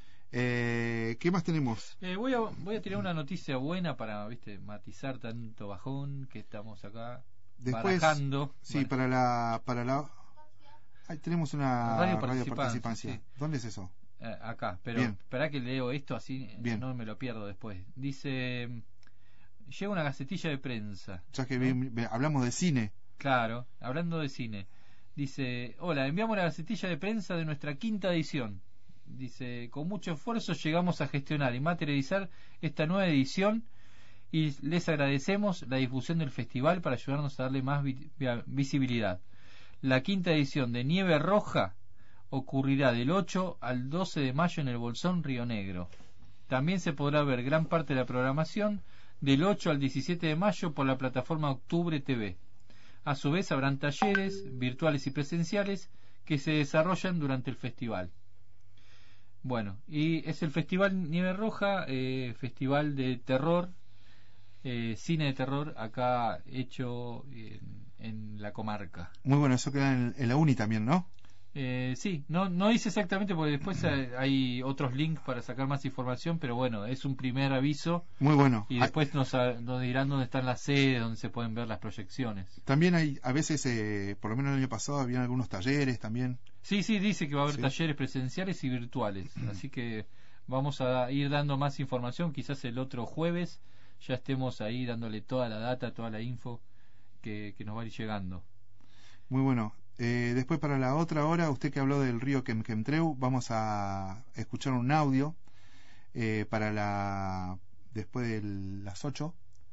Eh, ¿Qué más tenemos? Eh, voy a voy a tirar una noticia buena para, viste, matizar tanto bajón que estamos acá Después, barajando. Sí, Bueno. para la para la ahí tenemos una Radio radio Participancia, participancia. sí. ¿Dónde es eso? Eh, acá, pero Bien. esperá que leo esto así Bien. no me lo pierdo después. Dice, llega una gacetilla de prensa. Ya que ¿no? vi- vi- hablamos de cine. Claro, hablando de cine. Dice, hola, enviamos la gacetilla de prensa de nuestra quinta edición. Dice, con mucho esfuerzo llegamos a gestionar y materializar esta nueva edición y les agradecemos la difusión del festival para ayudarnos a darle más vi- vi- visibilidad. La quinta edición de Nieve Roja ocurrirá del ocho al doce de mayo en el Bolsón Río Negro. También se podrá ver gran parte de la programación del ocho al diecisiete de mayo por la plataforma Octubre T V. A su vez habrán talleres virtuales y presenciales que se desarrollan durante el festival. Bueno, y es el Festival Nieve Roja, eh, festival de terror, eh, cine de terror, acá hecho en, en la comarca. Muy bueno, eso queda en, en la uni también, ¿no? Eh, sí, no, no dice exactamente porque después hay, hay otros links para sacar más información, pero bueno, es un primer aviso Muy bueno. y después nos, nos dirán dónde están las sedes, donde se pueden ver las proyecciones. También hay, a veces, eh, por lo menos el año pasado, habían algunos talleres también. Sí, sí, dice que va a haber Sí. talleres presenciales y virtuales, así que vamos a ir dando más información, quizás el otro jueves ya estemos ahí dándole toda la data, toda la info que, que nos va a ir llegando. Muy bueno. Eh, después, para la otra hora, usted que habló del río Quemquemtreu, vamos a escuchar un audio eh, para la después de las ocho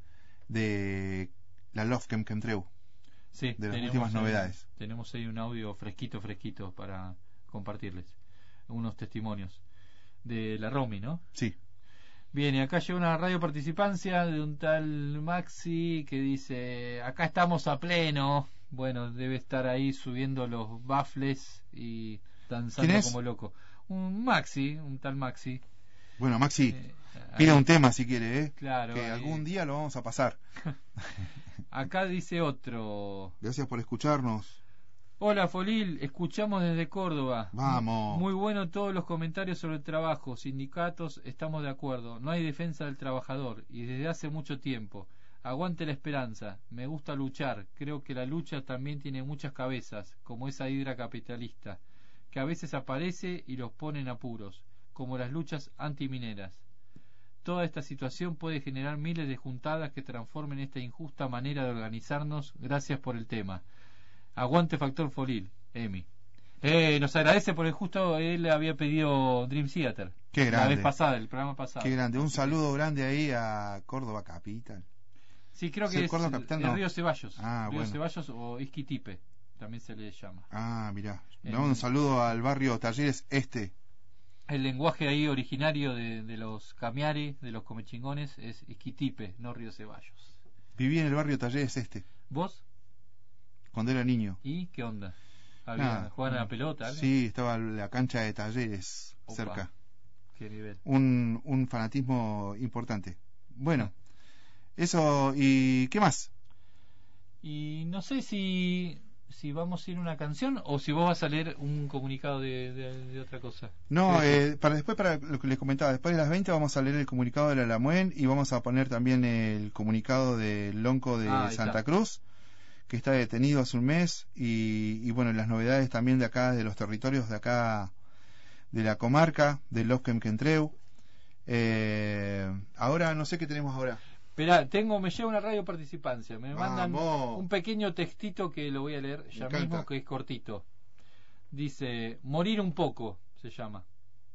de la Love Quemquemtreu. Sí, de las tenemos últimas ahí- novedades. Tenemos ahí un audio fresquito, fresquito para compartirles. Unos testimonios de la Romy, ¿no? Sí. Bien, y acá llega una radio participancia de un tal Maxi que dice, acá estamos a pleno. Bueno, debe estar ahí subiendo los baffles y danzando ¿Quién es? como loco. Un Maxi, un tal Maxi. Bueno, Maxi, Eh, pida ahí- un tema si quiere, ¿eh? Claro, que ahí- algún día lo vamos a pasar. Acá dice otro. Gracias por escucharnos. Hola Folil, escuchamos desde Córdoba. Vamos. Muy bueno todos los comentarios sobre el trabajo, sindicatos, estamos de acuerdo. No hay defensa del trabajador y desde hace mucho tiempo. Aguante la esperanza, me gusta luchar. Creo que la lucha también tiene muchas cabezas, como esa hidra capitalista, que a veces aparece y los pone en apuros, como las luchas antimineras. Toda esta situación puede generar miles de juntadas que transformen esta injusta manera de organizarnos. Gracias por el tema. Aguante Factor Folil, Emi. Eh, nos agradece por el justo, él había pedido Dream Theater. Qué La grande. vez pasada, el programa pasado. Qué grande. Un saludo grande ahí a Córdoba Capital. Sí, creo Sí, que es Córdoba el, Capital, el no. Río Ceballos. Ah, Río bueno. Ceballos o Isquitipe, también se le llama. Ah, mirá. Le En- damos un saludo al barrio Talleres Este. El lenguaje ahí originario de, de los camiari, de los comechingones, es Isquitipe, no Río Ceballos. Viví en el barrio Talleres Este, ¿Vos? cuando era niño. ¿Y qué onda? ¿Había, Nada. ¿Jugaban a la pelota? ¿algo? Sí, estaba la cancha de Talleres Opa. cerca. ¿Qué nivel? Un, un fanatismo importante. Bueno, eso. ¿Y qué más? Y no sé si si vamos a ir a una canción o si vos vas a leer un comunicado de, de, de otra cosa. No, ¿Qué eh, para después, para lo que les comentaba, después de las veinte vamos a leer el comunicado de la Lamuen y vamos a poner también el comunicado del Lonco de Ah, ahí Santa está. Cruz, que está detenido hace un mes, y, y bueno, las novedades también de acá, de los territorios de acá, de la comarca, de Losquem Quentreu. Eh, ahora, no sé qué tenemos ahora. Esperá, tengo, me llega una radio participancia, me mandan Vamos. un pequeño textito que lo voy a leer ya encanta. mismo, que es cortito. Dice, morir un poco, se llama.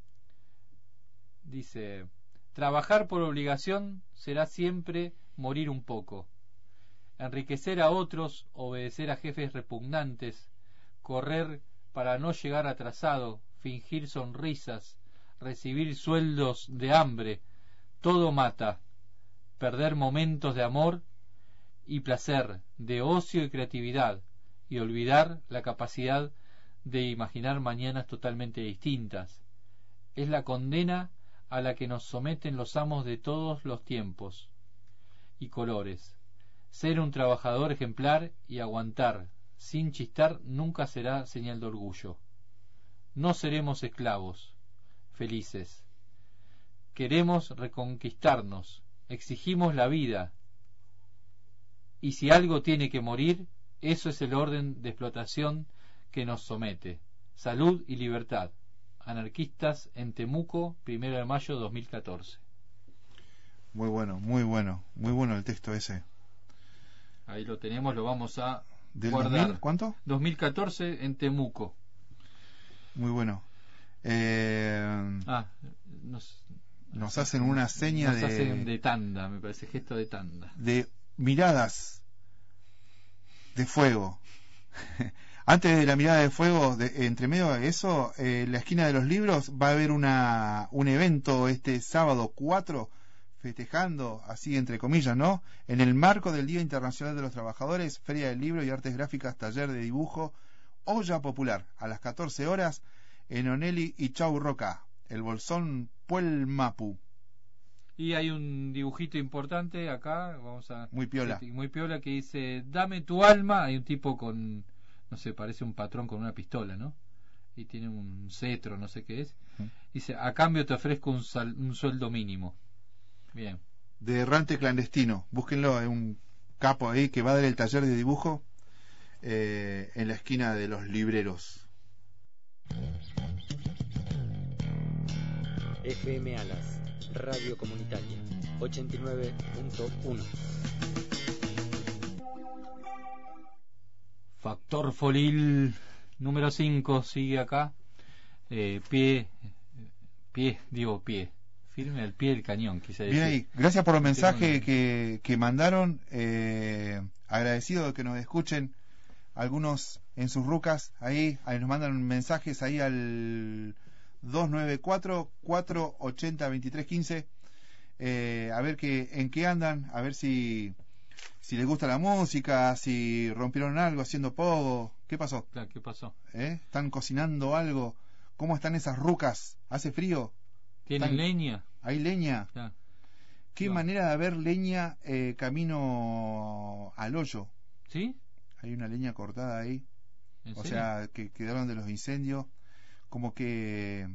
Dice, trabajar por obligación será siempre morir un poco. Enriquecer a otros, obedecer a jefes repugnantes, correr para no llegar atrasado, fingir sonrisas, recibir sueldos de hambre, todo mata. Perder momentos de amor y placer, de ocio y creatividad, y olvidar la capacidad de imaginar mañanas totalmente distintas. Es la condena a la que nos someten los amos de todos los tiempos y colores. Ser un trabajador ejemplar y aguantar, sin chistar, nunca será señal de orgullo. No seremos esclavos, felices. Queremos reconquistarnos, exigimos la vida, y si algo tiene que morir, eso es el orden de explotación que nos somete. Salud y libertad. Anarquistas en Temuco, primero de mayo de dos mil catorce. Muy bueno, muy bueno, muy bueno el texto ese. Ahí lo tenemos, lo vamos a ¿Del guardar. dos mil? ¿Cuánto? dos mil catorce en Temuco. Muy bueno. Eh, Ah, nos, nos hacen una seña nos de, hacen de tanda, me parece, gesto de tanda. de miradas de fuego. Antes de la mirada de fuego, de, entre medio de eso, eh, en la esquina de los libros va a haber una un evento este sábado cuatro, festejando, así entre comillas, ¿no? En el marco del Día Internacional de los Trabajadores, Feria del Libro y Artes Gráficas, Taller de Dibujo, Olla Popular, a las catorce horas, en Oneli y Chau Roca, el Bolsón Puel Mapu. Y hay un dibujito importante acá, vamos a... Muy piola. Muy piola, que dice, dame tu alma. Hay un tipo con, no sé, parece un patrón con una pistola, ¿no? Y tiene un cetro, no sé qué es. ¿Mm? Dice, a cambio te ofrezco un, sal, un sueldo mínimo. Bien. De Errante Clandestino, búsquenlo, hay un capo ahí que va a dar el taller de dibujo eh, en la esquina de los libreros. F M Alas, Radio Comunitaria, ochenta y nueve punto uno. Factor Folil número cinco sigue acá. Eh, pie, pie, digo pie. Firme al pie del cañón, quise decir. Bien ahí, gracias por los mensajes que, que mandaron. Eh, agradecido de que nos escuchen algunos en sus rucas. Ahí, ahí nos mandan mensajes ahí al dos nueve cuatro, cuatro ocho cero, dos tres uno cinco. Eh, a ver que, en qué andan, a ver si, si les gusta la música, si rompieron algo haciendo pogo. ¿Qué pasó? Claro, ¿qué pasó? ¿Eh? ¿Están cocinando algo? ¿Cómo están esas rucas? ¿Hace frío? ¿Tienen leña? ¿Hay leña? Ya. Qué No. manera de haber leña eh, camino al hoyo. ¿Sí? Hay una leña cortada ahí. ¿En O serio? sea, que quedaron de los incendios. Como que...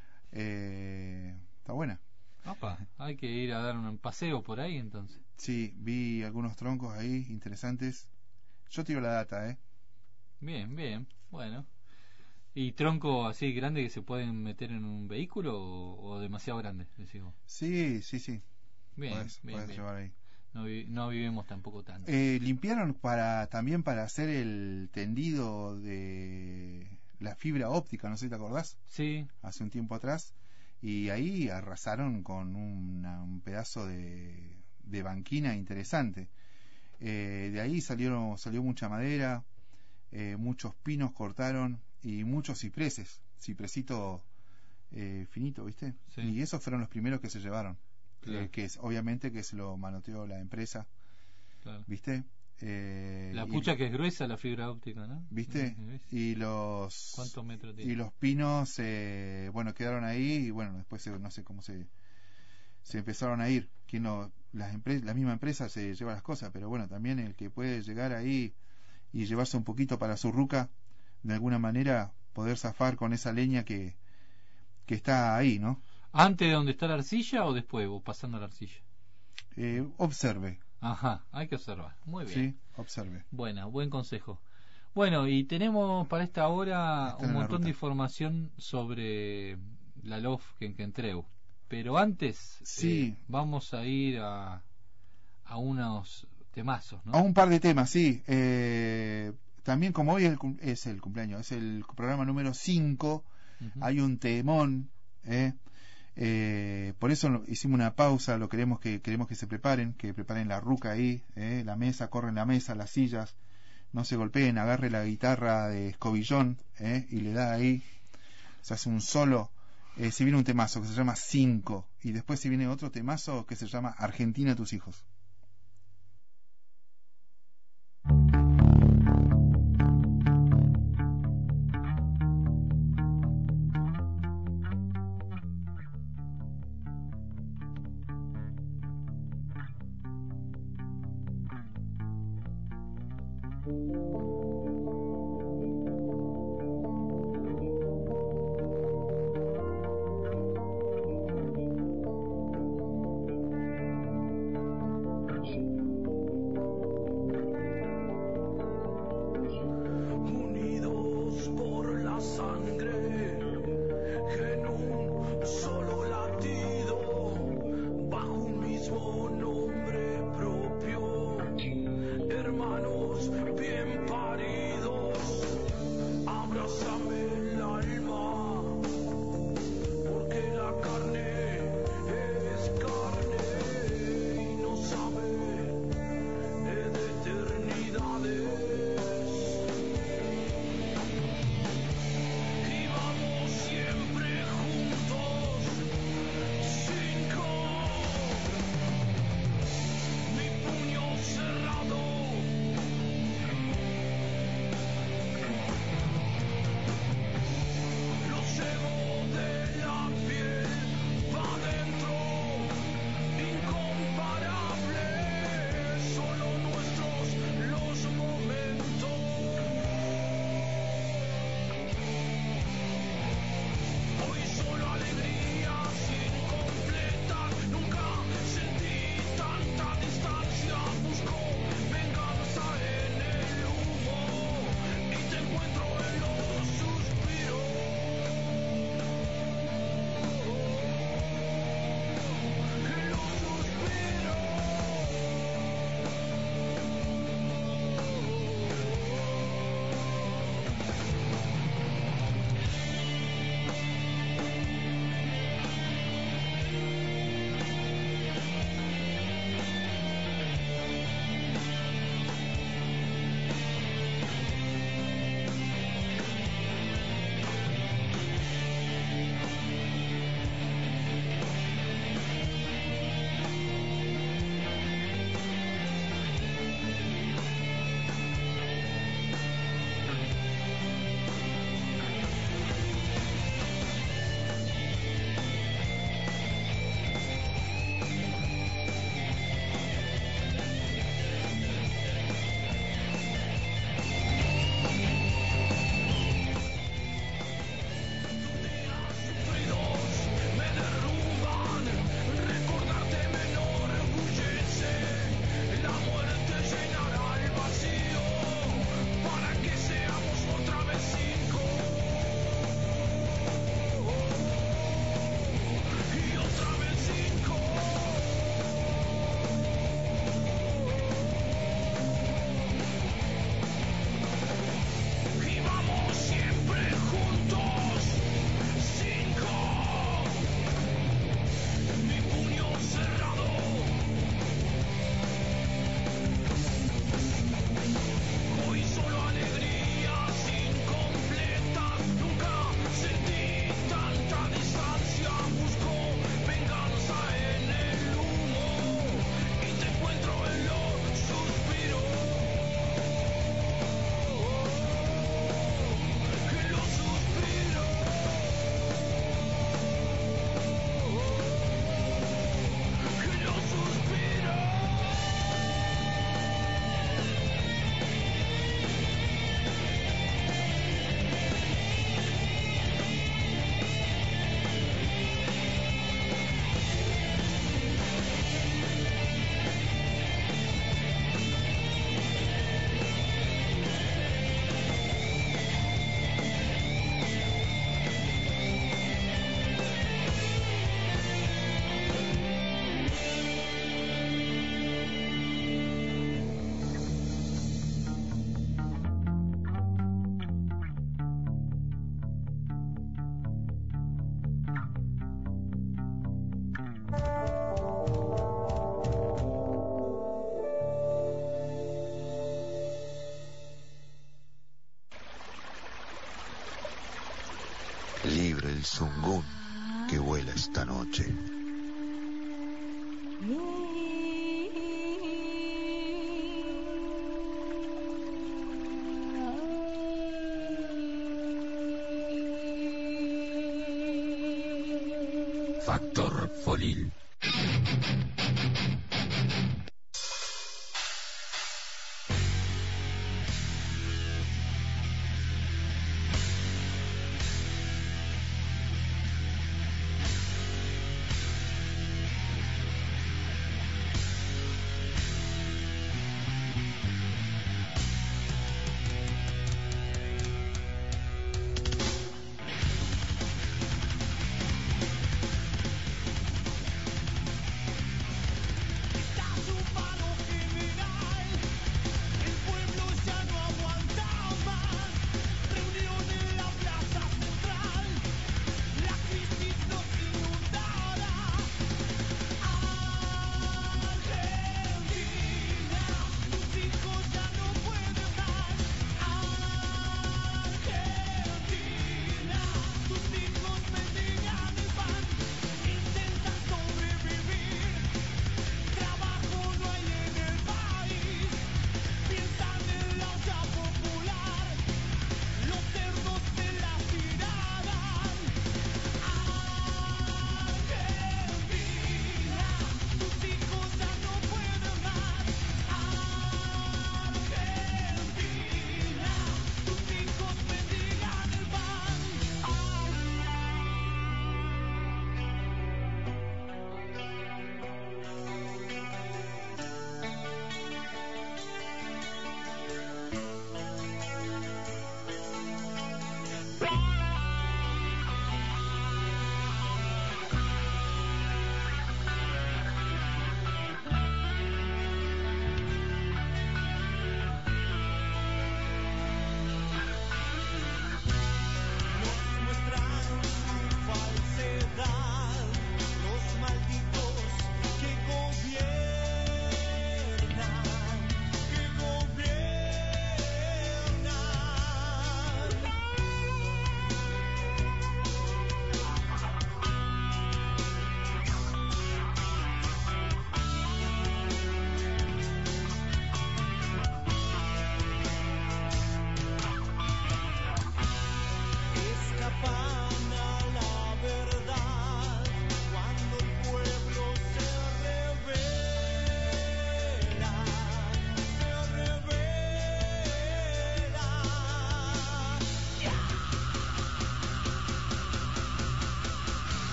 Eh, está buena. Opa, hay que ir a dar un paseo por ahí entonces. Sí, vi algunos troncos ahí interesantes. Yo tiro la data, ¿eh? Bien, bien, bueno. ¿Y tronco así grande que se pueden meter en un vehículo o, o demasiado grande? Decimos. Sí, sí, sí. Bien, Podés, bien, podés bien. llevar ahí. No, vi, no vivimos tampoco tanto. Eh, limpiaron para también para hacer el tendido de la fibra óptica, no sé si te acordás, Sí, hace un tiempo atrás, y ahí arrasaron con una, un pedazo de, de banquina interesante. Eh, de ahí salieron salió mucha madera, eh, muchos pinos cortaron y muchos cipreses, cipresito eh, finito, ¿viste? Sí. Y esos fueron los primeros que se llevaron. claro, Eh, que es obviamente que se lo manoteó la empresa, claro. ¿viste? Eh, La y- pucha que es gruesa la fibra óptica, ¿no? ¿viste? ¿Ves? Y los ¿Cuántos metros tiene? y los pinos eh, bueno, quedaron ahí y bueno, después se- no sé cómo se se empezaron a ir. Quién lo, las empresas, la misma empresa se lleva las cosas, pero bueno, también el que puede llegar ahí y llevarse un poquito para su ruca, de alguna manera poder zafar con esa leña que que está ahí, ¿no? ¿Antes de donde está la arcilla o después, o pasando la arcilla? Eh, observe, Ajá, hay que observar. Muy bien. Sí, observe. Buena, buen consejo. Bueno, y tenemos para esta hora Está un en la montón ruta. de información sobre la L O F que encontré. Pero antes Sí. eh, vamos a ir a, a unos temazos, ¿no? A un par de temas, sí. Eh, también como hoy es el, cum- es el cumpleaños, es el programa número cinco, Ujú. hay un temón, ¿eh? Eh, por eso lo- hicimos una pausa, lo queremos que queremos que se preparen, que preparen la ruca ahí, ¿eh? La mesa, corren la mesa, las sillas, no se golpeen, agarre la guitarra de escobillón, ¿eh? Y le da ahí, se hace un solo. Eh, si viene un temazo que se llama cinco, y después si viene otro temazo que se llama Argentina tus hijos. Unidos por la sangre, en un solo latido, bajo un mismo nombre propio, hermanos bien pagados. libre el zungún que vuela esta noche. Factor Folil.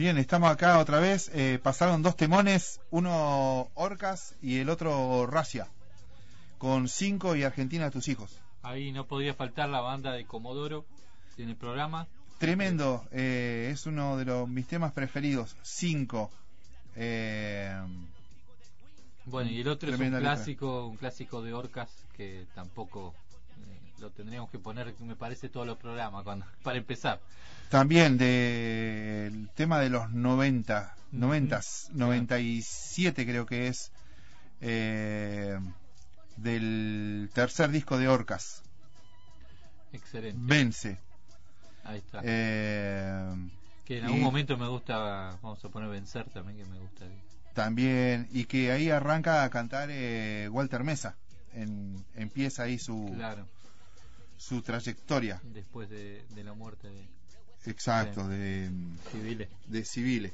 Bien, estamos acá otra vez. Eh, pasaron dos temones, uno Orcas y el otro Racia, con Cinco y Argentina tus hijos. Ahí no podía faltar la banda de Comodoro en el programa. Tremendo, eh, es uno de los, mis temas preferidos, Cinco. Eh, bueno, y el otro es un letra. clásico, un clásico de Orcas que tampoco eh, lo tendríamos que poner, me parece, todos los programas cuando, para empezar. También del tema de los noventa, noventas, Uh-huh. noventa y siete creo que es, eh, del tercer disco de Orcas. Excelente. Vence. Ahí está. Eh, que en y algún momento me gusta, vamos a poner Vencer también, que me gusta. También, y que ahí arranca a cantar eh, Walter Mesa. En, empieza ahí su, Claro. su trayectoria. Después de, de la muerte de Exacto, de Civiles. de civiles.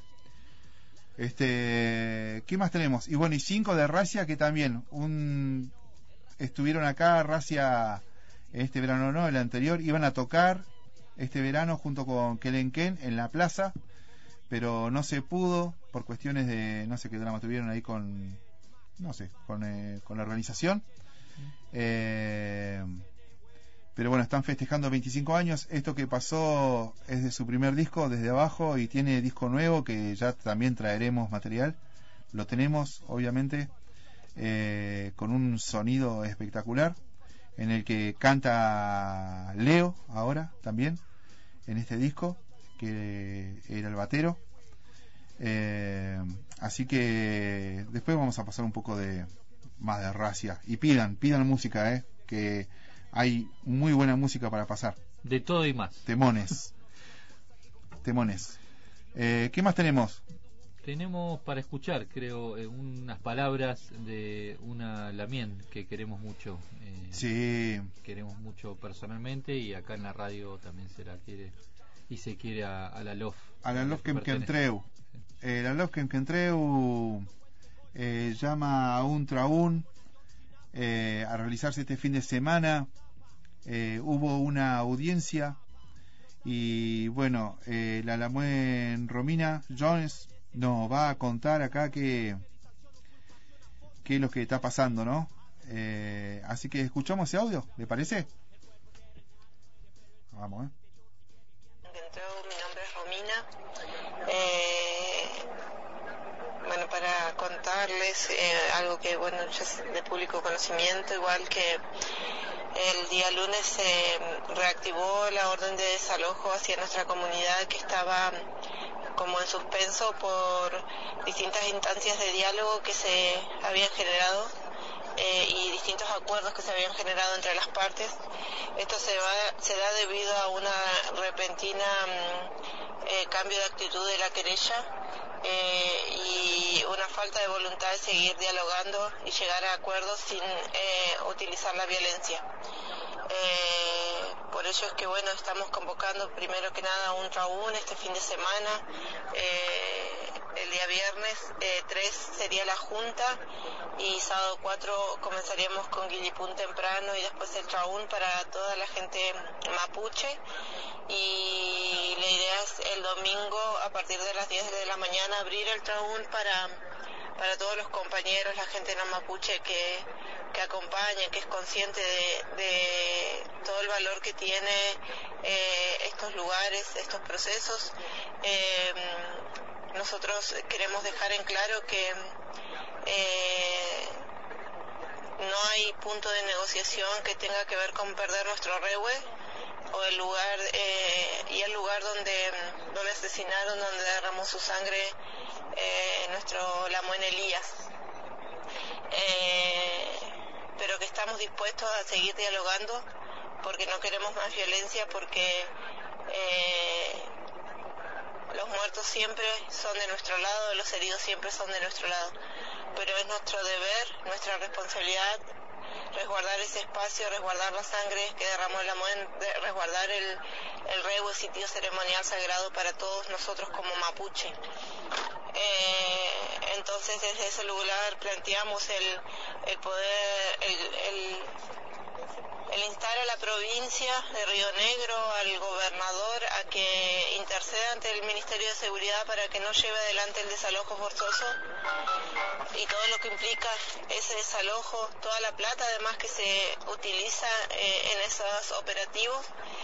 Este, ¿qué más tenemos? Y bueno, y cinco de Racia, que también un estuvieron acá Racia este verano, no, el anterior, iban a tocar este verano junto con Kelenken en la plaza, pero no se pudo por cuestiones de, no sé qué drama tuvieron ahí con, no sé, con, eh, con la organización. Eh, pero bueno, están festejando veinticinco años. Esto que pasó es de su primer disco, Desde Abajo, y tiene disco nuevo que ya también traeremos material. Lo tenemos, obviamente, eh, con un sonido espectacular, en el que canta Leo ahora también, en este disco, que era el batero. Eh, así que después vamos a pasar un poco de más de Racia. Y pidan, pidan música, eh, que hay muy buena música para pasar. De todo y más. Temones. Temones. Eh, ¿Qué más tenemos? Tenemos para escuchar, creo, eh, unas palabras de una Lamien que queremos mucho. Eh, Sí. Queremos mucho personalmente, y acá en la radio también se la quiere y se quiere a, a la Lof. A la Lof que pertenece. Kentreu. Eh, la Lof que Kentreu eh, llama a un traún eh, a realizarse este fin de semana. Eh, hubo una audiencia y bueno, eh, la Lamuen Romina Jones nos va a contar acá qué qué es lo que está pasando, ¿no? Eh, así que escuchamos ese audio, ¿le parece? Vamos, ¿eh? Mi nombre es Romina. Eh, bueno, para contarles eh, algo que, bueno, ya es de público conocimiento, igual que el día lunes se reactivó la orden de desalojo hacia nuestra comunidad, que estaba como en suspenso por distintas instancias de diálogo que se habían generado eh, y distintos acuerdos que se habían generado entre las partes. Esto se, va, se da debido a una repentina eh, cambio de actitud de la querella eh, y una falta de voluntad de seguir dialogando y llegar a acuerdos sin eh, utilizar la violencia. Eh, por ello es que bueno, estamos convocando primero que nada un traún este fin de semana. Eh, el día viernes eh, tres sería la junta y sábado cuatro comenzaríamos con Guillipún temprano y después el traún para toda la gente mapuche, y la idea es el domingo a partir de las diez de la mañana abrir el traún para para todos los compañeros, la gente no mapuche que, que acompaña, que es consciente de, de todo el valor que tiene eh, estos lugares, estos procesos. Eh, nosotros queremos dejar en claro que eh, no hay punto de negociación que tenga que ver con perder nuestro rehue o el lugar eh, y el lugar donde, donde asesinaron, donde derramó su sangre eh, nuestro Lamuen Elías. Eh, pero que estamos dispuestos a seguir dialogando porque no queremos más violencia, porque eh, los muertos siempre son de nuestro lado, los heridos siempre son de nuestro lado, pero es nuestro deber, nuestra responsabilidad resguardar ese espacio, resguardar la sangre que derramó el Lamuen, resguardar el, el rehue, sitio ceremonial sagrado para todos nosotros como mapuche. Eh, entonces desde ese lugar planteamos el, el poder, el, el, el instar a la provincia de Río Negro, al gobernador, a que interceda ante el Ministerio de Seguridad para que no lleve adelante el desalojo forzoso y todo lo que implica ese desalojo, toda la plata además que se utiliza eh, en esos operativos.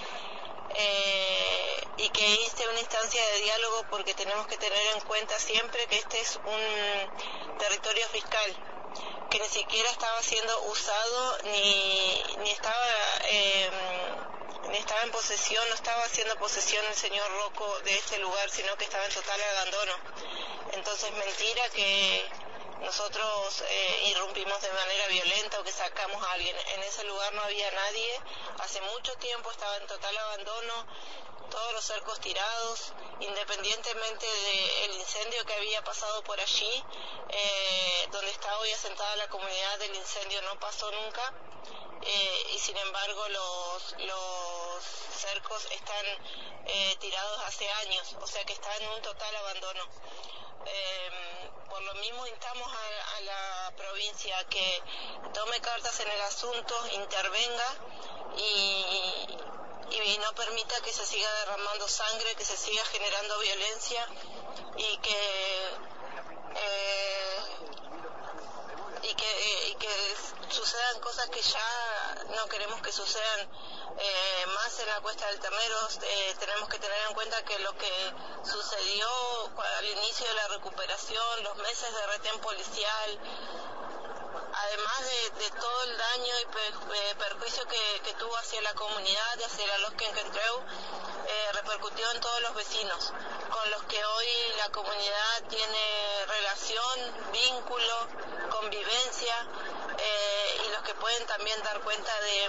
Eh, y que inste una instancia de diálogo, porque tenemos que tener en cuenta siempre que este es un territorio fiscal que ni siquiera estaba siendo usado ni, ni estaba eh, ni estaba en posesión, no estaba haciendo posesión el señor Rocco de este lugar, sino que estaba en total abandono. Entonces mentira que nosotros eh, irrumpimos de manera violenta o que sacamos a alguien. En ese lugar no había nadie, hace mucho tiempo estaba en total abandono, todos los cercos tirados, independientemente del incendio que había pasado por allí, eh, donde está hoy asentada la comunidad, del incendio no pasó nunca, eh, y sin embargo los, los cercos están eh, tirados hace años, o sea que está en un total abandono. Eh, por lo mismo instamos a, a la provincia a que tome cartas en el asunto, intervenga y, y no permita que se siga derramando sangre, que se siga generando violencia y que eh, y que, y que sucedan cosas que ya no queremos que sucedan eh, más en la Cuesta del Ternero. Eh, tenemos que tener en cuenta que lo que sucedió al inicio de la recuperación, los meses de retén policial, además de, de todo el daño y per, eh, perjuicio que, que tuvo hacia la comunidad y hacia la Losquenquentreu, eh, repercutió en todos los vecinos, con los que hoy la comunidad tiene relación, vínculo, convivencia, eh, y los que pueden también dar cuenta de,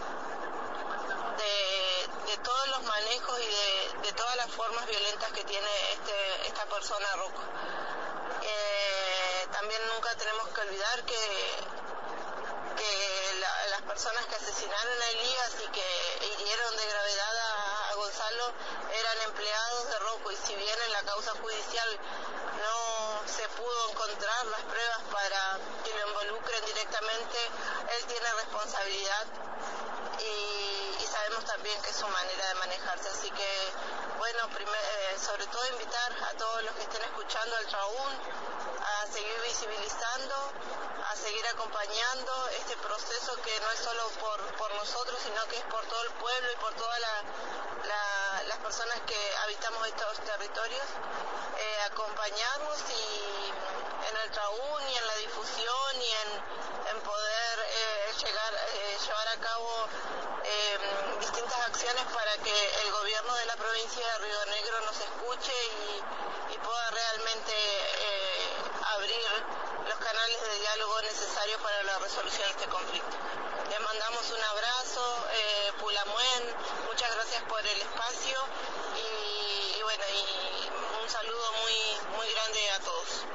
de, de todos los manejos y de, de todas las formas violentas que tiene este, esta persona Rocco. Eh, también nunca tenemos que olvidar que, que la, las personas que asesinaron a Elías y que hirieron de gravedad a, a Gonzalo eran empleados de Rocco, y si bien en la causa judicial no se pudo encontrar las pruebas para que lo involucren directamente, él tiene responsabilidad y, y sabemos también que es su manera de manejarse. Así que, bueno, primer, eh, sobre todo invitar a todos los que estén escuchando al Traún a seguir visibilizando, a seguir acompañando este proceso que no es solo por, por nosotros, sino que es por todo el pueblo y por todas la, la, las personas que habitamos estos territorios, eh, acompañarnos y en el Traún y en la difusión y en, en poder eh, llegar, eh, llevar a cabo eh, distintas acciones para que el gobierno de la provincia de Río Negro nos escuche y, y pueda realmente eh, abrir los canales de diálogo necesarios para la resolución de este conflicto. Les mandamos un abrazo, eh, Pulamuen, muchas gracias por el espacio y, y bueno, y un saludo muy, muy grande a todos.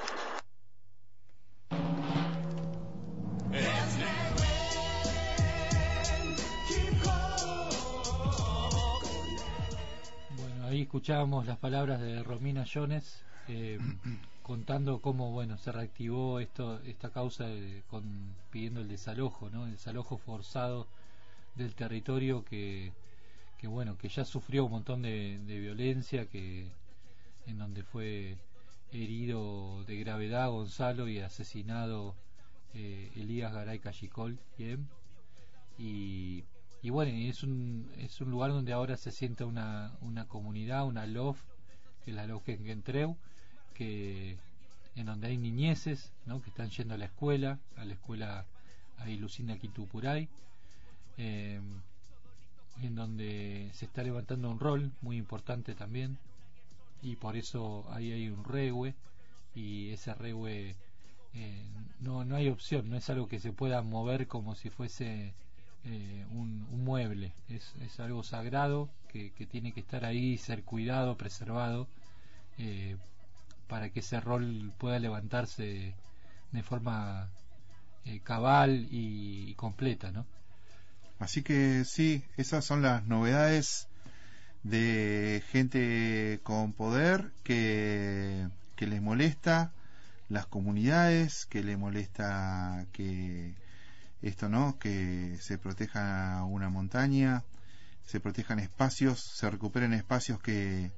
Bueno, ahí escuchábamos las palabras de Romina Jones, eh, contando cómo, bueno, se reactivó esto, esta causa de, con, pidiendo el desalojo, ¿no? El desalojo forzado del territorio que, que bueno, que ya sufrió un montón de, de violencia, que en donde fue herido de gravedad Gonzalo y asesinado eh, Elías Garay Cachicol, ¿bien? y y bueno, es un es un lugar donde ahora se sienta una una comunidad, una L O F, que es la Losquenquentreu, que en donde hay niñeces, ¿no? Que están yendo a la escuela, a la escuela ahí Lucinda Quintupuray, eh, en donde se está levantando un rol muy importante también, y por eso ahí hay un regue, y ese regue eh, no no hay opción, no es algo que se pueda mover como si fuese eh, un, un mueble, es, es algo sagrado que, que tiene que estar ahí, ser cuidado, preservado, eh, para que ese rol pueda levantarse de forma eh, cabal y, y completa, ¿no? Así que sí, esas son las novedades de gente con poder que, que les molesta las comunidades, que les molesta que esto, ¿no? Que se proteja una montaña, se protejan espacios, se recuperen espacios que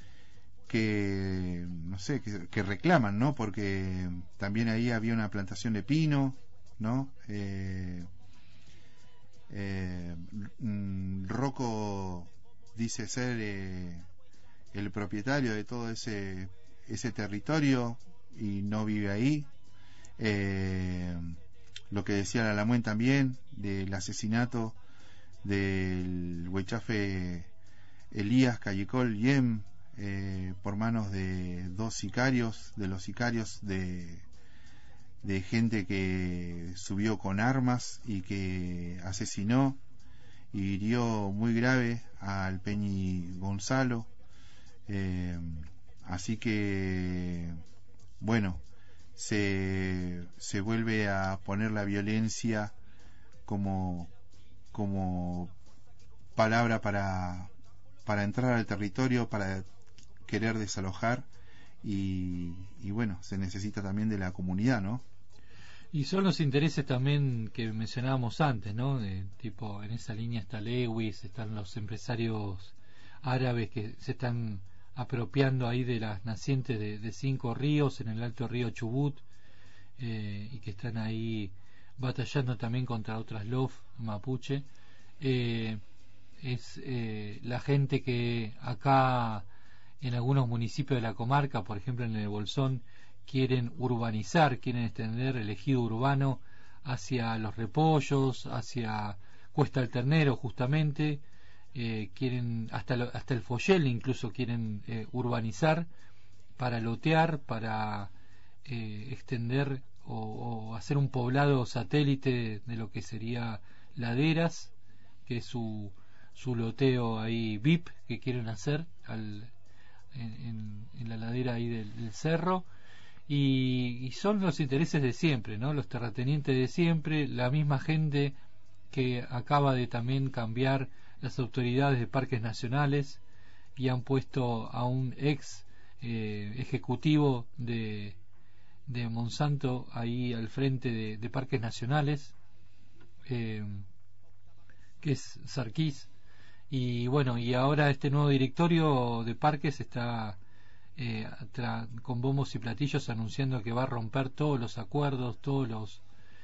que no sé, que, que reclaman, ¿no? Porque también ahí había una plantación de pino, ¿no? Eh, eh, Rocco dice ser eh, el propietario de todo ese ese territorio y no vive ahí. Eh, lo que decía Lalamuen también del asesinato del huichafe Elías Callicol Yem eh, por manos de dos sicarios, de los sicarios de de gente que subió con armas y que asesinó y hirió muy grave al Peñi Gonzalo. Eh, así que, bueno, se, se vuelve a poner la violencia como, como palabra para, para entrar al territorio, para querer desalojar y, y bueno, se necesita también de la comunidad, ¿no? Y son los intereses también que mencionábamos antes, ¿no? De, tipo, en esa línea está Lewis, están los empresarios árabes que se están apropiando ahí de las nacientes de, de cinco ríos en el alto río Chubut, eh, y que están ahí batallando también contra otras L O F mapuche. Eh, es eh, la gente que acá en algunos municipios de la comarca, por ejemplo en el Bolsón, quieren urbanizar, quieren extender el ejido urbano hacia Los Repollos, hacia Cuesta del Ternero justamente, eh, quieren hasta lo, hasta el Follel incluso quieren eh, urbanizar para lotear, para eh, extender o, o hacer un poblado satélite de lo que sería Laderas, que es su, su loteo ahí V I P que quieren hacer al, en, en, en la ladera ahí del, del cerro. Y, y son los intereses de siempre, ¿no? Los terratenientes de siempre, la misma gente que acaba de también cambiar las autoridades de parques nacionales y han puesto a un ex eh, ejecutivo de, de Monsanto ahí al frente de, de parques nacionales, eh, que es Sarkis. Y bueno, y ahora este nuevo directorio de parques está Eh, tra- con bombos y platillos anunciando que va a romper todos los acuerdos, todos los,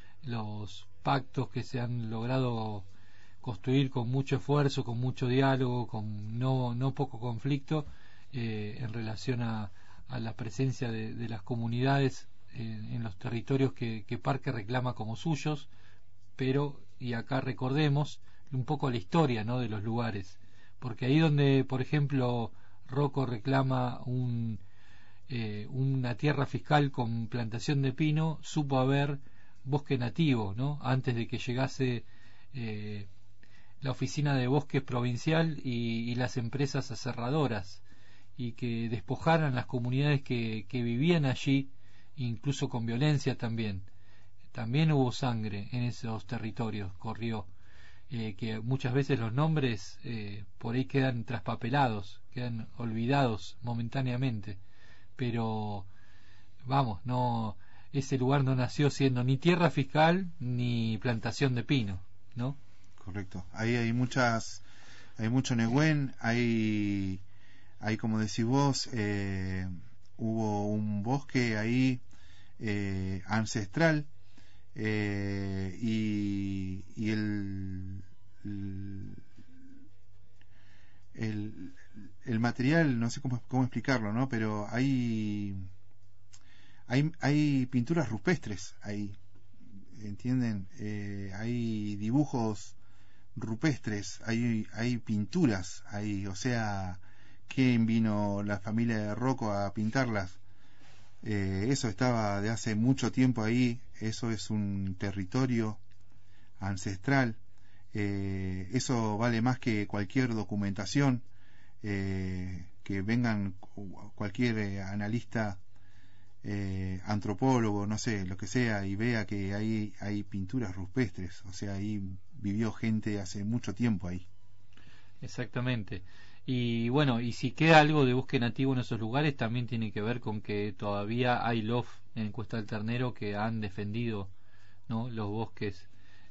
los pactos que se han logrado construir con mucho esfuerzo, con mucho diálogo, con no, no poco conflicto eh, en relación a, a la presencia de, de las comunidades eh, en los territorios que, que Parque reclama como suyos. Pero, y acá recordemos un poco la historia, ¿no?, de los lugares, porque ahí donde, por ejemplo, Rocco reclama un, eh, una tierra fiscal con plantación de pino, supo haber bosque nativo, ¿no? Antes de que llegase eh, la oficina de bosques provincial y, y las empresas aserradoras, y que despojaran las comunidades que, que vivían allí, incluso con violencia también. También hubo sangre en esos territorios, corrió. Eh, que muchas veces los nombres eh, por ahí quedan traspapelados, quedan olvidados momentáneamente, pero vamos, no, ese lugar no nació siendo ni tierra fiscal ni plantación de pino, ¿no? Correcto. Ahí hay muchas, hay mucho Nehuen, hay, hay como decís vos, eh, hubo un bosque ahí eh, ancestral. Eh, y, y el, el el material, no sé cómo, cómo explicarlo, ¿no? Pero hay hay hay pinturas rupestres ahí, ¿entienden? Eh, hay dibujos rupestres, hay hay pinturas ahí, o sea, ¿quién vino la familia de Rocco a pintarlas? Eh, eso estaba de hace mucho tiempo ahí, eso es un territorio ancestral, eh, eso vale más que cualquier documentación, eh, que vengan cualquier eh, analista, eh, antropólogo, no sé, lo que sea, y vea que hay, hay pinturas rupestres, o sea, ahí vivió gente hace mucho tiempo ahí. Exactamente. Y bueno, y si queda algo de bosque nativo en esos lugares, también tiene que ver con que todavía hay L O F en Cuesta del Ternero que han defendido, ¿no?, los bosques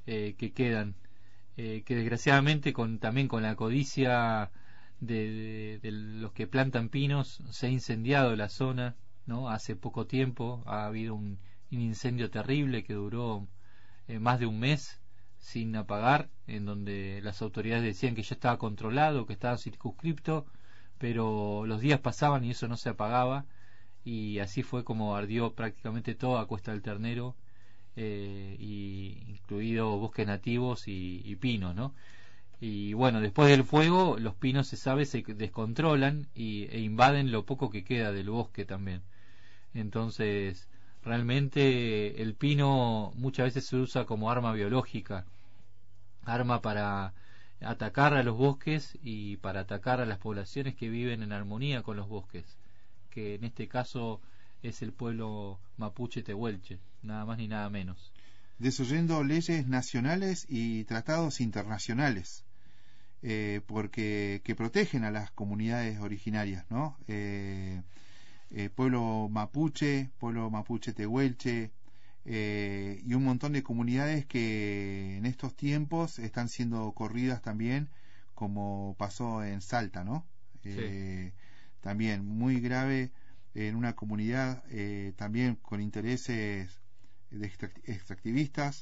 eh, que quedan, eh, que desgraciadamente con también con la codicia de, de, de los que plantan pinos se ha incendiado la zona, ¿no? Hace poco tiempo ha habido un, un incendio terrible que duró eh, más de un mes sin apagar, en donde las autoridades decían que ya estaba controlado, que estaba circunscripto, pero los días pasaban y eso no se apagaba, y así fue como ardió prácticamente toda Cuesta del Ternero, eh, y incluido bosques nativos y, y pinos, ¿no? Y bueno, después del fuego los pinos, se sabe, se descontrolan y, e invaden lo poco que queda del bosque también. Entonces realmente el pino muchas veces se usa como arma biológica, arma para atacar a los bosques y para atacar a las poblaciones que viven en armonía con los bosques, que en este caso es el pueblo mapuche tehuelche, nada más ni nada menos. Desoyendo leyes nacionales y tratados internacionales, eh, porque que protegen a las comunidades originarias, ¿no? Eh, eh, pueblo mapuche, pueblo mapuche tehuelche, eh, y un montón de comunidades que en estos tiempos están siendo corridas también, como pasó en Salta, ¿no? Eh, sí. También muy grave en una comunidad, eh, también con intereses de extractivistas,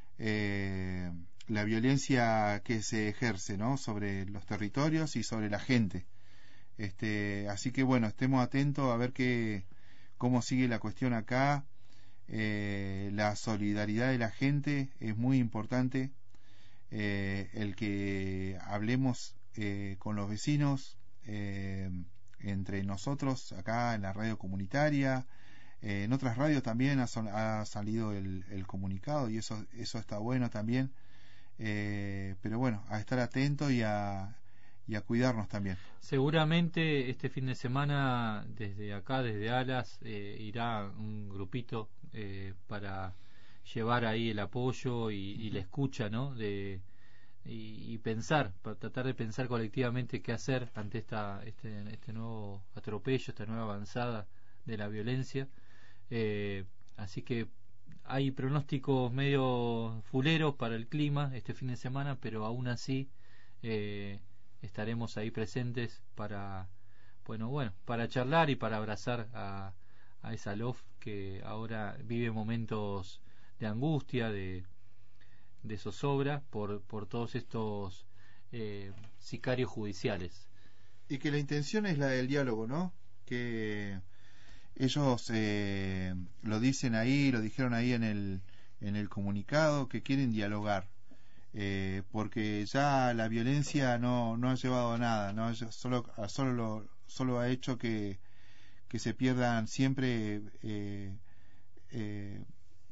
eh, la violencia que se ejerce, ¿no? Sobre los territorios y sobre la gente. Este, así que bueno, estemos atentos a ver qué, cómo sigue la cuestión acá. Eh, la solidaridad de la gente es muy importante, eh, el que hablemos eh, con los vecinos, eh, entre nosotros acá en la radio comunitaria, eh, en otras radios también ha, ha salido el, el comunicado, y eso eso está bueno también, eh, pero bueno, a estar atentos y a y a cuidarnos también. Seguramente este fin de semana desde acá, desde Alas, eh, irá un grupito eh, para llevar ahí el apoyo y, y la escucha, ¿no? De, y, y pensar, para tratar de pensar colectivamente qué hacer ante esta este, este nuevo atropello, esta nueva avanzada de la violencia. Eh, así que hay pronósticos medio fuleros para el clima este fin de semana, pero aún así eh, estaremos ahí presentes para, bueno, bueno, para charlar y para abrazar a, a esa L O F que ahora vive momentos de angustia, de, de zozobra por, por todos estos eh, sicarios judiciales. Y que la intención es la del diálogo, ¿no? Que ellos eh, lo dicen ahí, lo dijeron ahí en el, en el comunicado, que quieren dialogar. Eh, porque ya la violencia no, no ha llevado a nada, no solo, solo, lo, solo ha hecho que, que se pierdan siempre, eh, eh,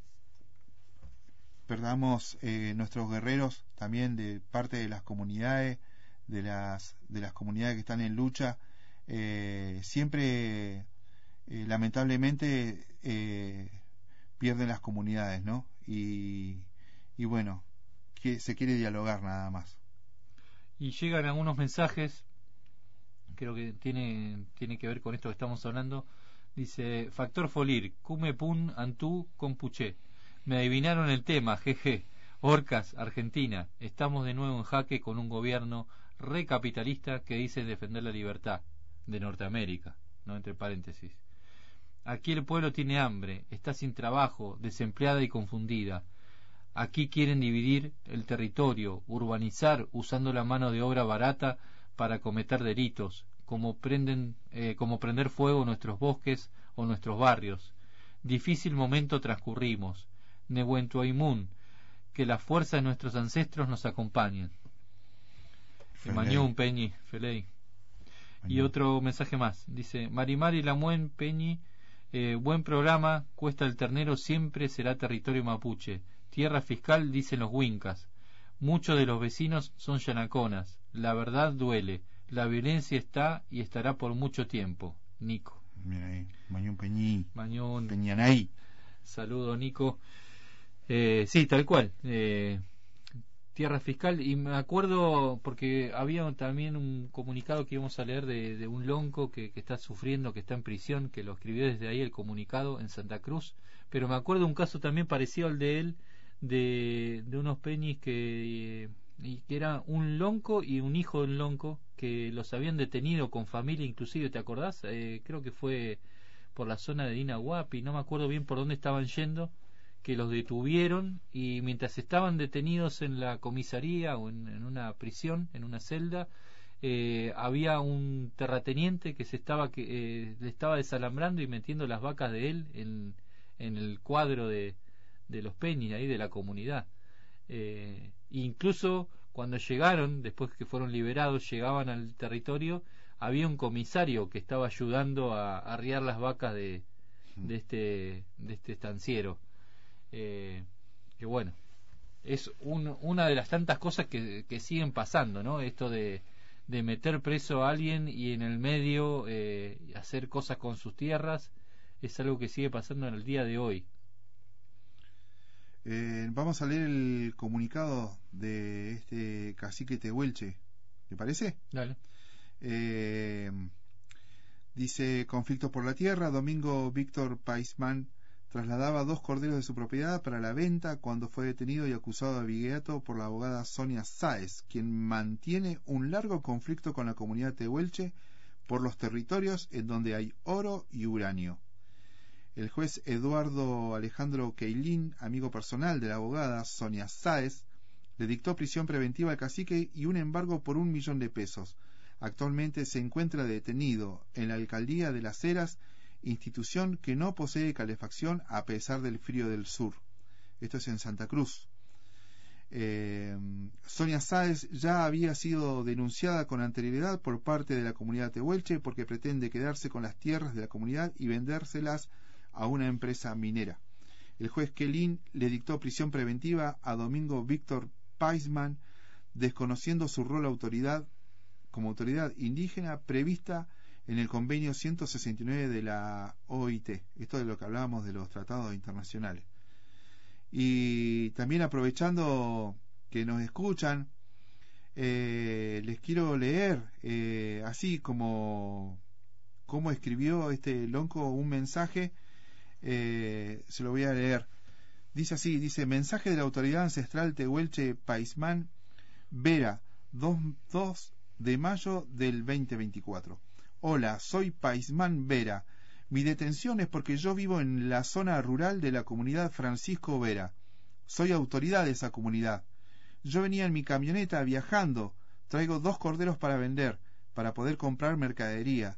perdamos eh, nuestros guerreros también de parte de las comunidades, de las, de las comunidades que están en lucha, eh, siempre eh, lamentablemente eh, pierden las comunidades, ¿no? Y, y bueno, que se quiere dialogar nada más. Y llegan algunos mensajes, creo que tiene tiene que ver con esto que estamos hablando. Dice: Factor Folir, Cume Pun Antú Compuché. Me adivinaron el tema, jeje. Orcas, Argentina. Estamos de nuevo en jaque con un gobierno recapitalista que dice defender la libertad de Norteamérica, no entre paréntesis. Aquí el pueblo tiene hambre, está sin trabajo, desempleada y confundida. Aquí quieren dividir el territorio, urbanizar usando la mano de obra barata para cometer delitos, como, prenden, eh, como prender fuego nuestros bosques o nuestros barrios. Difícil momento transcurrimos. Nehuentuaimun, que la fuerza de nuestros ancestros nos acompañen. Mañón Peñi, Feley. Y otro mensaje más. Dice: Marimari Lamuen Peñi, eh, buen programa, Cuesta del Ternero siempre será territorio mapuche. Tierra fiscal, dicen los huincas. Muchos de los vecinos son yanaconas. La verdad duele. La violencia está y estará por mucho tiempo. Nico. Mira ahí, Mañón Peñí. Mañón. Peñanay. Saludo, Nico. Eh, sí, tal cual. Eh, tierra fiscal. Y me acuerdo porque había también un comunicado que íbamos a leer de, de un lonco que, que está sufriendo, que está en prisión, que lo escribió desde ahí el comunicado en Santa Cruz. Pero me acuerdo un caso también parecido al de él, de, de unos peñis que, eh, y que era un lonco y un hijo del lonco, que los habían detenido con familia inclusive, ¿te acordás? Eh, creo que fue por la zona de Inahuapi, no me acuerdo bien por dónde estaban yendo, que los detuvieron, y mientras estaban detenidos en la comisaría o en, en una prisión, en una celda, eh, había un terrateniente que se estaba que eh, le estaba desalambrando y metiendo las vacas de él en, en el cuadro de, de los peñis ahí de la comunidad. Eh, incluso cuando llegaron, después que fueron liberados, llegaban al territorio, había un comisario que estaba ayudando a, a arriar las vacas de, de este de este estanciero. Eh, que bueno, es un, una de las tantas cosas que, que siguen pasando, ¿no? Esto de, de meter preso a alguien y en el medio eh, hacer cosas con sus tierras, es algo que sigue pasando en el día de hoy. Eh, vamos a leer el comunicado de este cacique Tehuelche, ¿te parece? Dale. Eh, dice: conflicto por la tierra. Domingo Víctor Paisman trasladaba dos corderos de su propiedad para la venta cuando fue detenido y acusado de abigeato por la abogada Sonia Sáez, quien mantiene un largo conflicto con la comunidad tehuelche por los territorios en donde hay oro y uranio. El juez Eduardo Alejandro Keilín, amigo personal de la abogada Sonia Sáez, le dictó prisión preventiva al cacique y un embargo por un millón de pesos. Actualmente se encuentra detenido en la alcaldía de Las Heras, institución que no posee calefacción a pesar del frío del sur. Esto es en Santa Cruz. Eh, Sonia Sáez ya había sido denunciada con anterioridad por parte de la comunidad tehuelche porque pretende quedarse con las tierras de la comunidad y vendérselas a una empresa minera. El juez Kelin le dictó prisión preventiva a Domingo Víctor Paisman, desconociendo su rol autoridad como autoridad indígena prevista en el convenio ciento sesenta y nueve de la O I T. Esto de lo que hablábamos de los tratados internacionales. Y también, aprovechando que nos escuchan, eh, les quiero leer eh, así como, como escribió este lonco un mensaje. Eh, se lo voy a leer. Dice así, dice: mensaje de la autoridad ancestral Tehuelche Paisman Vera, dos de mayo del veinte veinticuatro. Hola, soy Paisman Vera. Mi detención es porque yo vivo en la zona rural de la comunidad Francisco Vera. Soy autoridad de esa comunidad. Yo venía en mi camioneta viajando. Traigo dos corderos para vender, para poder comprar mercadería.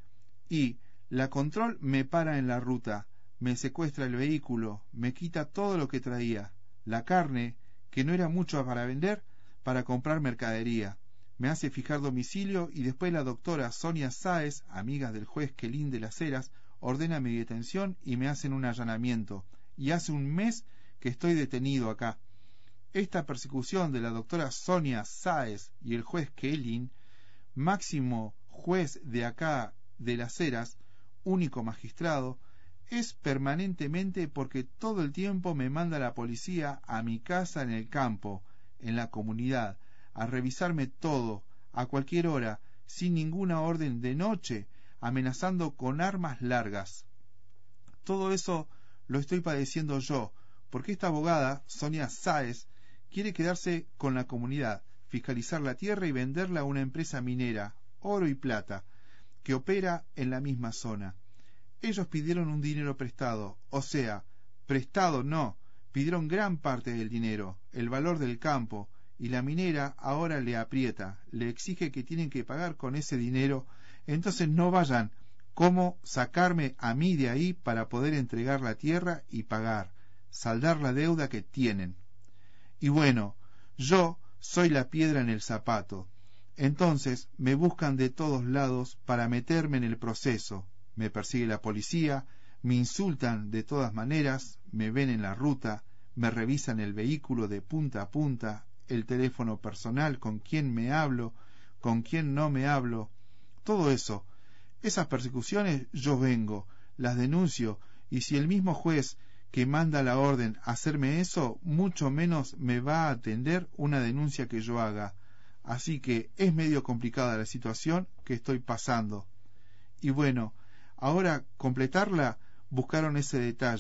Y la control me para en la ruta, me secuestra el vehículo, me quita todo lo que traía, la carne, que no era mucho para vender, para comprar mercadería. Me hace fijar domicilio y después la doctora Sonia Sáez, amiga del juez Kelín de Las Heras, ordena mi detención y me hacen un allanamiento. Y hace un mes que estoy detenido acá. Esta persecución de la doctora Sonia Sáez y el juez Kelín, máximo juez de acá de Las Heras, único magistrado, es permanentemente porque todo el tiempo me manda la policía a mi casa en el campo, en la comunidad, a revisarme todo, a cualquier hora, sin ninguna orden, de noche, amenazando con armas largas. Todo eso lo estoy padeciendo yo, porque esta abogada, Sonia Sáez, quiere quedarse con la comunidad, fiscalizar la tierra y venderla a una empresa minera, oro y plata, que opera en la misma zona. Ellos pidieron un dinero prestado, o sea, prestado no, pidieron gran parte del dinero, el valor del campo, y la minera ahora le aprieta, le exige que tienen que pagar con ese dinero, entonces no vayan. ¿Cómo sacarme a mí de ahí para poder entregar la tierra y pagar, saldar la deuda que tienen? Y bueno, yo soy la piedra en el zapato. Entonces me buscan de todos lados para meterme en el proceso. Me persigue la policía, me insultan de todas maneras, me ven en la ruta, me revisan el vehículo de punta a punta, el teléfono personal, con quién me hablo, con quién no me hablo, todo eso. Esas persecuciones yo vengo, las denuncio, y si el mismo juez que manda la orden a hacerme eso, mucho menos me va a atender una denuncia que yo haga. Así que es medio complicada la situación que estoy pasando. Y bueno, ahora completarla, buscaron ese detalle.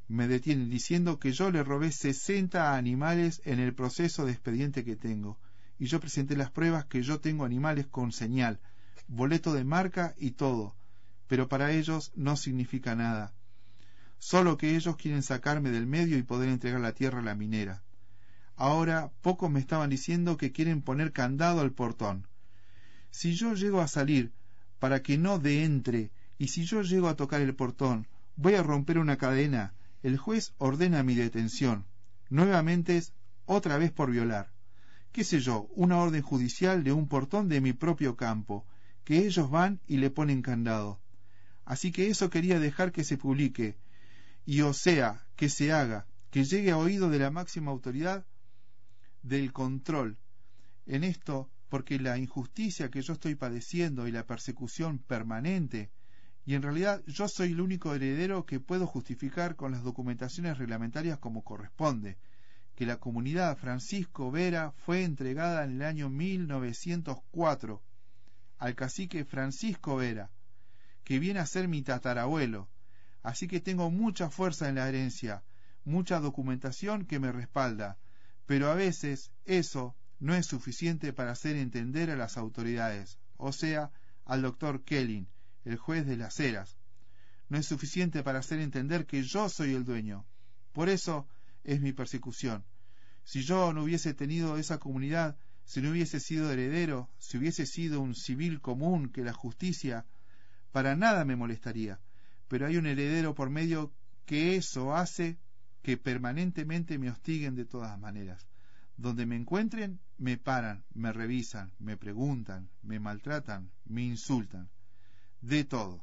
me detienen diciendo que yo le robé sesenta animales en el proceso de expediente que tengo, y yo presenté las pruebas que yo tengo animales con señal, boleto de marca y todo, pero para ellos no significa nada, solo que ellos quieren sacarme del medio y poder entregar la tierra a la minera. Ahora pocos me estaban diciendo que quieren poner candado al portón. Si yo llego a salir para que no de entre, y si yo llego a tocar el portón, voy a romper una cadena, el juez ordena mi detención. Nuevamente es otra vez por violar. Qué sé yo, una orden judicial de un portón de mi propio campo, que ellos van y le ponen candado. Así que eso quería dejar que se publique, y o sea, que se haga, que llegue a oído de la máxima autoridad del control en esto, porque la injusticia que yo estoy padeciendo y la persecución permanente, y en realidad yo soy el único heredero que puedo justificar con las documentaciones reglamentarias como corresponde, que la comunidad Francisco Vera fue entregada en el año mil novecientos cuatro al cacique Francisco Vera, que viene a ser mi tatarabuelo, así que tengo mucha fuerza en la herencia, mucha documentación que me respalda, pero a veces eso no es suficiente para hacer entender a las autoridades, o sea, al doctor Kelling, el juez de Las Heras. No es suficiente para hacer entender que yo soy el dueño. Por eso es mi persecución. Si yo no hubiese tenido esa comunidad, si no hubiese sido heredero, si hubiese sido un civil común que la justicia, para nada me molestaría. Pero hay un heredero por medio que eso hace que permanentemente me hostiguen de todas maneras. Donde me encuentren, me paran, me revisan, me preguntan, me maltratan, me insultan. De todo.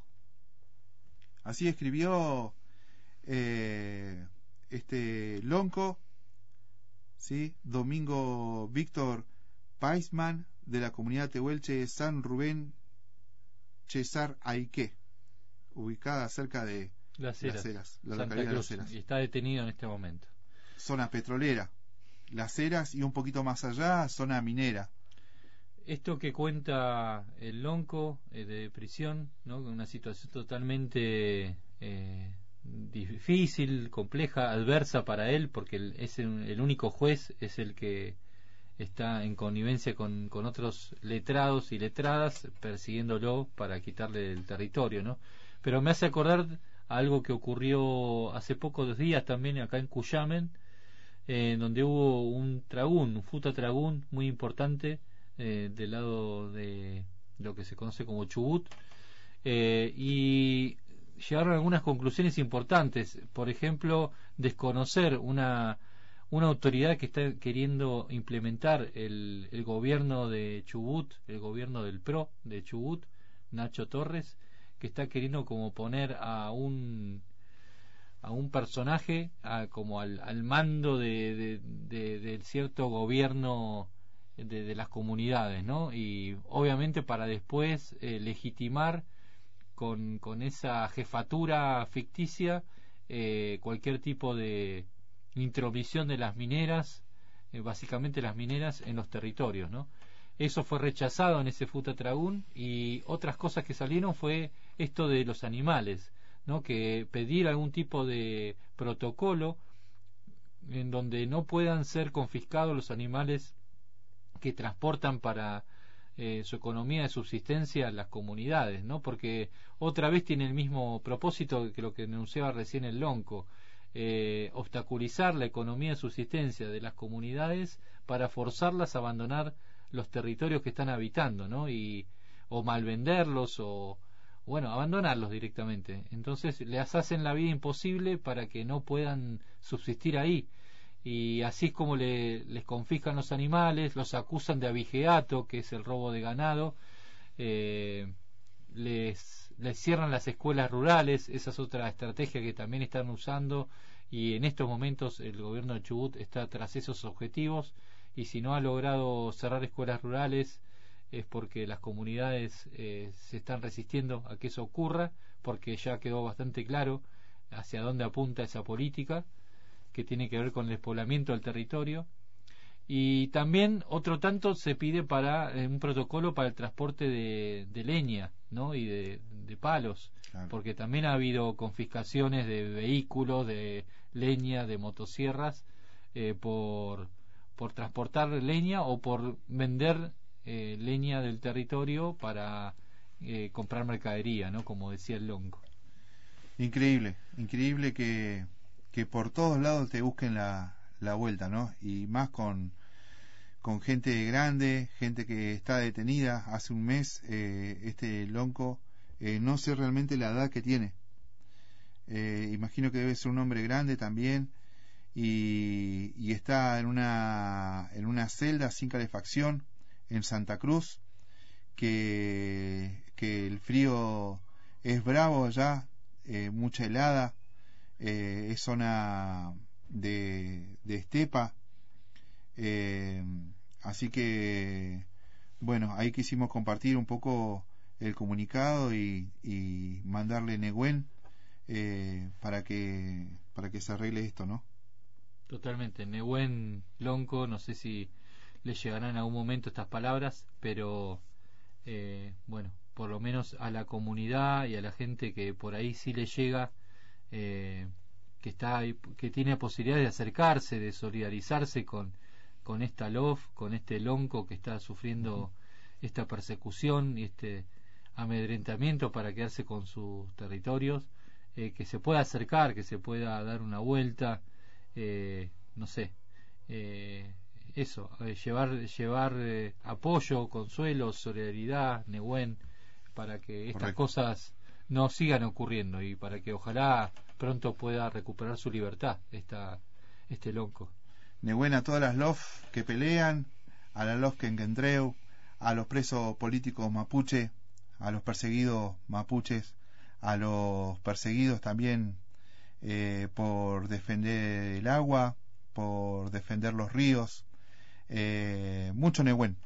Así escribió eh, este lonco, ¿sí? Domingo Víctor Paisman, de la comunidad tehuelche San Rubén Cesar Aique, ubicada cerca de Las Heras, Las Heras, la Santa localidad Cruz, de Las Heras. y está detenido en este momento. Zona petrolera, Las Heras, y un poquito más allá, zona minera. Esto que cuenta el lonco eh, de prisión, ¿no? Una situación totalmente eh, difícil, compleja, adversa para él, porque el, es el, el único juez, es el que está en connivencia con, con otros letrados y letradas, persiguiéndolo para quitarle el territorio, ¿no? Pero me hace acordar algo que ocurrió hace pocos días también acá en Cuyamen, eh, donde hubo un tragún, un futa tragún muy importante, Eh, del lado de lo que se conoce como Chubut, eh, y llegaron a algunas conclusiones importantes. Por ejemplo, desconocer una una autoridad que está queriendo implementar el, el gobierno de Chubut, el gobierno del P R O de Chubut, Nacho Torres, que está queriendo como poner a un a un personaje a, como al, al mando de, de, de, de cierto gobierno De, de las comunidades, ¿no? Y obviamente para después eh, legitimar con, con esa jefatura ficticia eh, cualquier tipo de intromisión de las mineras, eh, básicamente las mineras en los territorios, ¿no? Eso fue rechazado en ese Futa Tragún, y otras cosas que salieron fue esto de los animales, ¿no? Que pedir algún tipo de protocolo en donde no puedan ser confiscados los animales que transportan para eh, su economía de subsistencia las comunidades, ¿no? Porque otra vez tiene el mismo propósito que lo que denunciaba recién el lonco, eh, obstaculizar la economía de subsistencia de las comunidades para forzarlas a abandonar los territorios que están habitando, ¿no? Y o malvenderlos o bueno, abandonarlos directamente. Entonces les hacen la vida imposible para que no puedan subsistir ahí. Y así es como le, les confiscan los animales, los acusan de abigeato, que es el robo de ganado, eh, les, les cierran las escuelas rurales. Esa es otra estrategia que también están usando, y en estos momentos el gobierno de Chubut está tras esos objetivos, y si no ha logrado cerrar escuelas rurales es porque las comunidades eh, se están resistiendo a que eso ocurra, porque ya quedó bastante claro hacia dónde apunta esa política, que tiene que ver con el despoblamiento del territorio. Y también otro tanto se pide para eh, un protocolo para el transporte de, de leña, ¿no? Y de, de palos, claro. Porque también ha habido confiscaciones de vehículos, de leña, de motosierras, eh, por, por transportar leña o por vender eh, leña del territorio para eh, comprar mercadería, ¿no? Como decía el Lonco. Increíble, increíble que, que por todos lados te busquen la la vuelta, ¿no? Y más con con gente grande, gente que está detenida hace un mes. eh, este Lonco, eh, no sé realmente la edad que tiene, eh, imagino que debe ser un hombre grande también, y, y está en una en una celda sin calefacción en Santa Cruz, que, que el frío es bravo allá, eh, mucha helada, eh, es zona de, de estepa, eh, así que bueno, ahí quisimos compartir un poco el comunicado y, y mandarle Nehuen, eh, para que para que se arregle esto, ¿no? Totalmente, Nehuen, Lonco, no sé si le llegarán en algún momento estas palabras, pero eh, bueno, por lo menos a la comunidad y a la gente que por ahí sí le llega, eh, que está que tiene posibilidad de acercarse, de solidarizarse con con esta L O F, con este Lonco que está sufriendo uh-huh. esta persecución y este amedrentamiento para quedarse con sus territorios, eh, que se pueda acercar, que se pueda dar una vuelta, eh, no sé, eh, eso, eh, llevar llevar eh, apoyo, consuelo, solidaridad, Nehuen, para que estas Correcto. Cosas no sigan ocurriendo y para que ojalá pronto pueda recuperar su libertad esta este Lonco. Nehuen a todas las L O F que pelean, a la L O F Quenquentreu, a los presos políticos mapuche, a los perseguidos mapuches, a los perseguidos también eh, por defender el agua, por defender los ríos, eh, mucho Nehuen.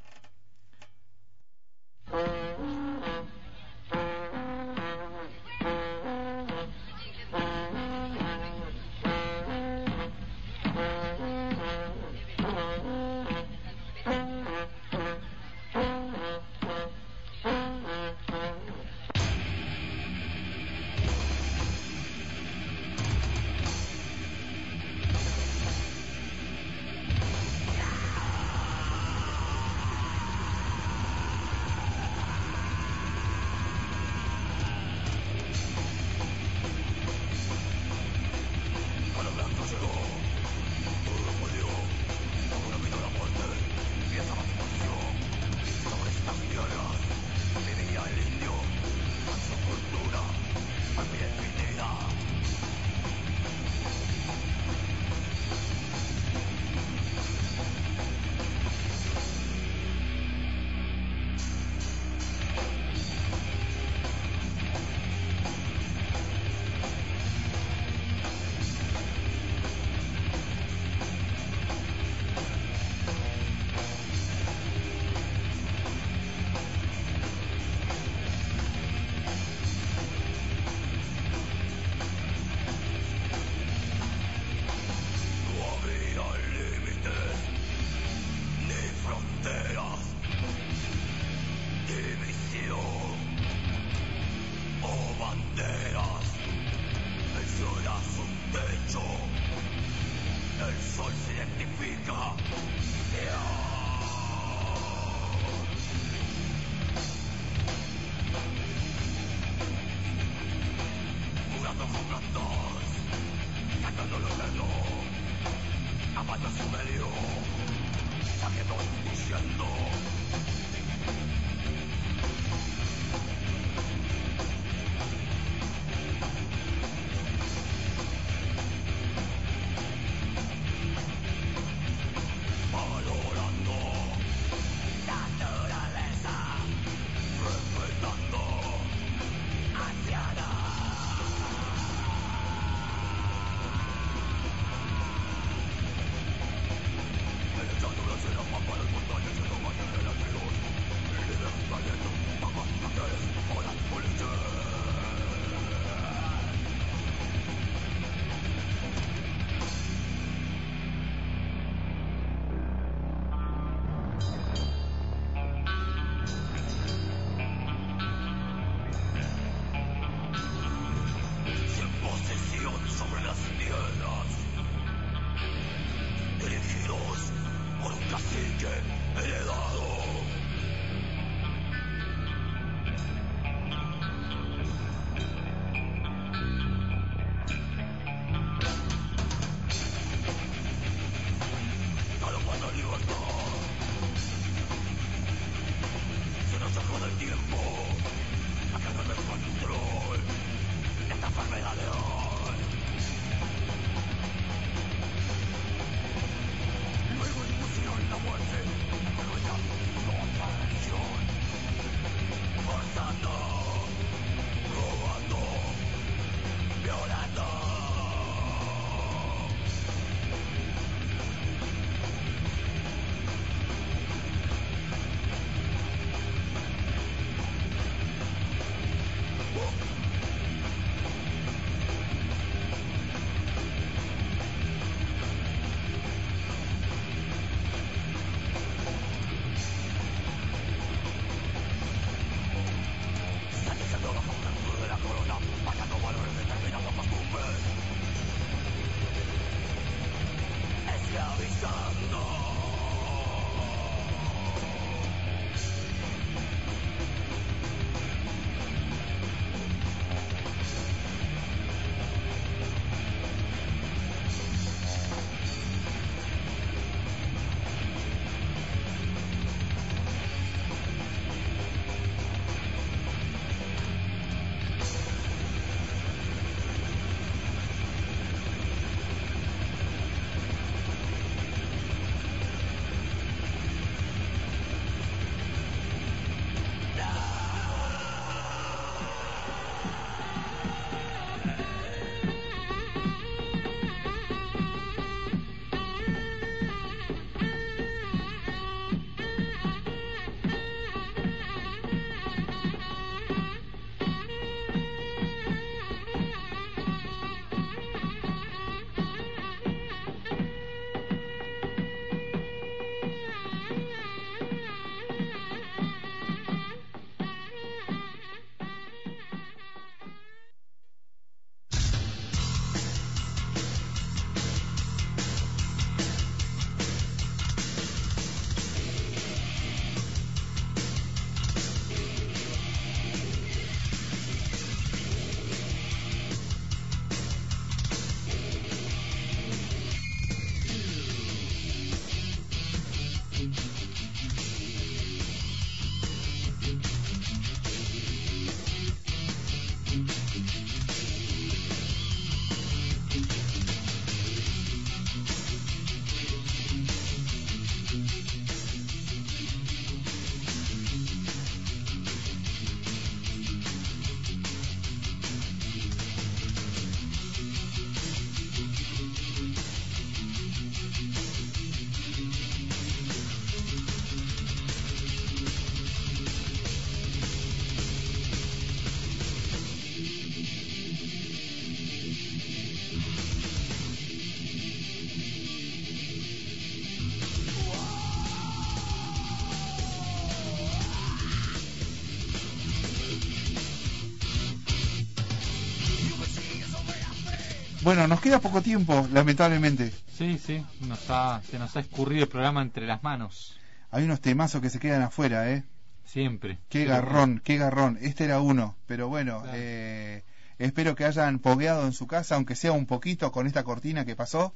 Bueno, nos queda poco tiempo, lamentablemente. Sí, sí, nos ha, se nos ha escurrido el programa entre las manos. Hay unos temazos que se quedan afuera, ¿eh? Siempre. Qué garrón, qué garrón. Este era uno, pero bueno, claro. eh, espero que hayan pogueado en su casa, aunque sea un poquito, con esta cortina que pasó.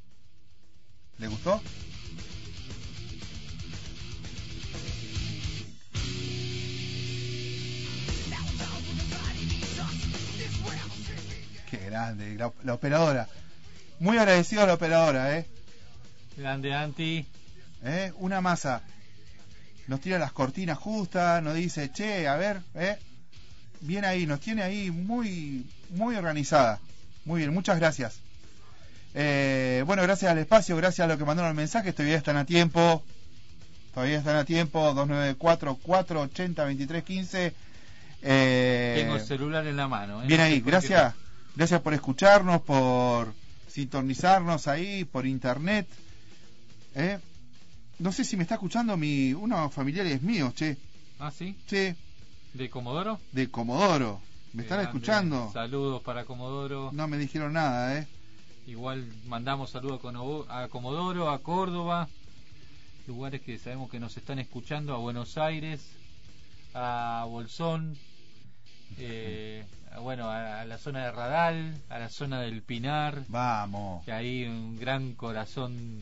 ¿Le gustó? Qué grande, la, la operadora. Muy agradecido a la operadora, ¿eh? Grande, Anti. ¿Eh? Una masa. Nos tira las cortinas justas, nos dice, che, a ver, ¿eh? Bien ahí, nos tiene ahí muy, muy organizada. Muy bien, muchas gracias. Eh, bueno, gracias al espacio, gracias a los que mandaron el mensaje, todavía están a tiempo. Todavía están a tiempo, dos nueve cuatro, cuatro ocho cero, dos tres uno cinco. Eh, Tengo el celular en la mano. ¿eh? Bien no ahí, gracias. Qué... Gracias por escucharnos, por sintonizarnos ahí, por internet. ¿Eh? No sé si me está escuchando mi unos familiares míos, che. ¿Ah, sí? Sí. ¿De Comodoro? De Comodoro. ¿Me están grande. escuchando? Saludos para Comodoro. No me dijeron nada, ¿eh? Igual mandamos saludos a Comodoro, a Córdoba, lugares que sabemos que nos están escuchando, a Buenos Aires, a Bolsón, eh, a, bueno, a, a la zona de Radal, a la zona del Pinar. Vamos. Que hay un gran corazón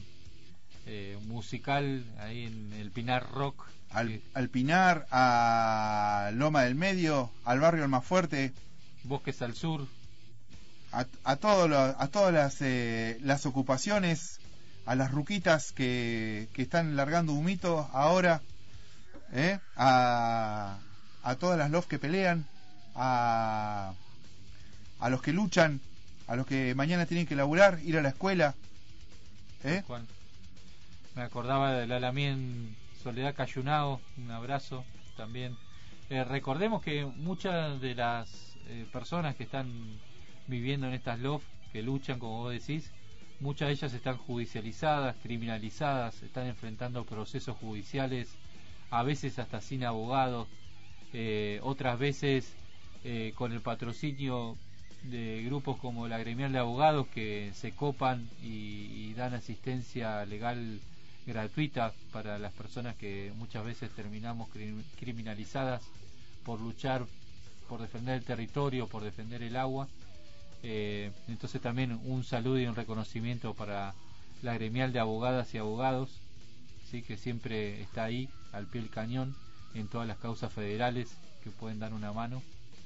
eh, musical ahí en el Pinar Rock. Al, al Pinar, a a Loma del Medio, al barrio Almafuerte, Bosques al Sur, a, a, todo lo, a todas las, eh, las ocupaciones, a las ruquitas que, que están largando humito ahora, ¿eh? a, a todas las lof que pelean, a, a los que luchan, a los que mañana tienen que laburar, ir a la escuela. ¿eh? Juan. Me acordaba del Alamien Soledad Cayunao, un abrazo también. Eh, recordemos que muchas de las eh, personas que están viviendo en estas lof, que luchan, como vos decís, muchas de ellas están judicializadas, criminalizadas, están enfrentando procesos judiciales, a veces hasta sin abogados, eh, otras veces eh, con el patrocinio de grupos como la Gremial de Abogados que se copan y, y dan asistencia legal gratuita para las personas que muchas veces terminamos criminalizadas por luchar, por defender el territorio, por defender el agua. Eh, entonces también un saludo y un reconocimiento para la Gremial de Abogadas y Abogados, sí, que siempre está ahí al pie del cañón en todas las causas federales que pueden dar una mano.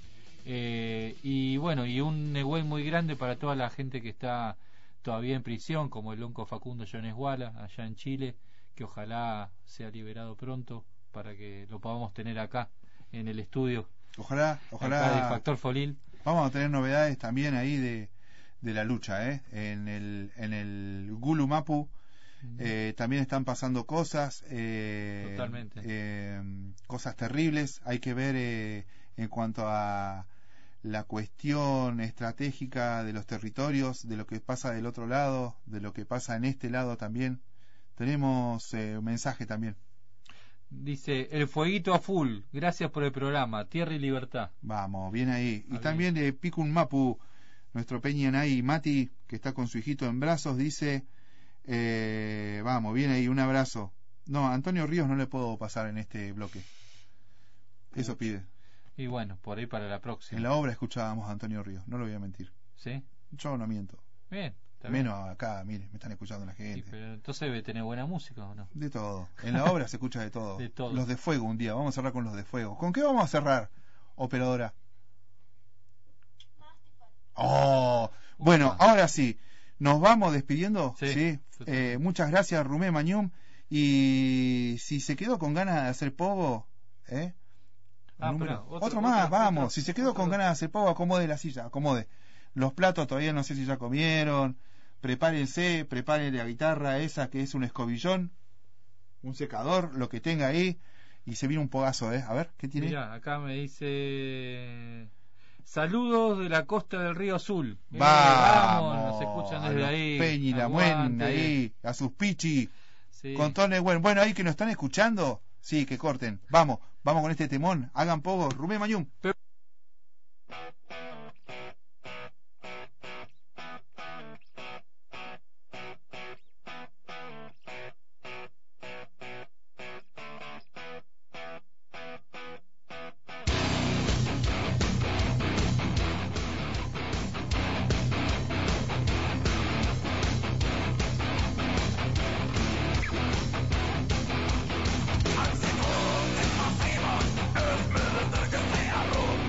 Eh, y bueno, y un negüey muy grande para toda la gente que está todavía en prisión, como el lonco Facundo Jones Wala allá en Chile, que ojalá sea liberado pronto para que lo podamos tener acá en el estudio. Ojalá, ojalá. Acá de Factor Folil. Vamos a tener novedades también ahí de, de la lucha, ¿eh? En el, en el Gulu Mapu uh-huh. eh, también están pasando cosas, eh, totalmente, eh, cosas terribles. Hay que ver eh, en cuanto a la cuestión estratégica de los territorios, de lo que pasa del otro lado, de lo que pasa en este lado también. Tenemos eh, un mensaje también. Dice, el fueguito a full, gracias por el programa, Tierra y Libertad. Vamos, bien ahí. Ah, y también de Picun Mapu, nuestro Peñanay Mati, que está con su hijito en brazos, dice, eh, vamos, bien ahí, un abrazo. No, a Antonio Ríos no le puedo pasar en este bloque. Eso pide. Y bueno, por ahí para la próxima. En la obra escuchábamos a Antonio Ríos, no lo voy a mentir. ¿Sí? Yo no miento. Bien. Menos acá, mire, me están escuchando la gente. Sí, pero entonces debe tener buena música, ¿o no? De todo. En la obra se escucha de todo. De todo. Los de Fuego un día. Vamos a cerrar con los de Fuego. ¿Con qué vamos a cerrar, operadora? Oh, bueno, ahora sí. Nos vamos despidiendo. Sí. ¿sí? Eh, muchas gracias, Rumé Mañum. Y si se quedó con ganas de hacer povo, ¿eh? Ah, pero, otro, otro más, otro, vamos. Otro, si se quedó otro. con ganas de hacer povo, acomode la silla, acomode. Los platos todavía no sé si ya comieron. Prepárense, preparen la guitarra esa que es un escobillón, un secador, lo que tenga ahí, y se viene un pogazo, ¿eh? A ver, ¿qué tiene? Mirá, acá me dice... Saludos de la costa del Río Azul. Vamos, eh, vamos nos escuchan desde a ahí. Peñi, la Muen, ahí, a sus pichi, sí. Con Tone, bueno, bueno, ahí que nos están escuchando, sí, que corten. Vamos, vamos con este temón, hagan poco, Rumé Mañum. Pero... Es mi deseo que se arroje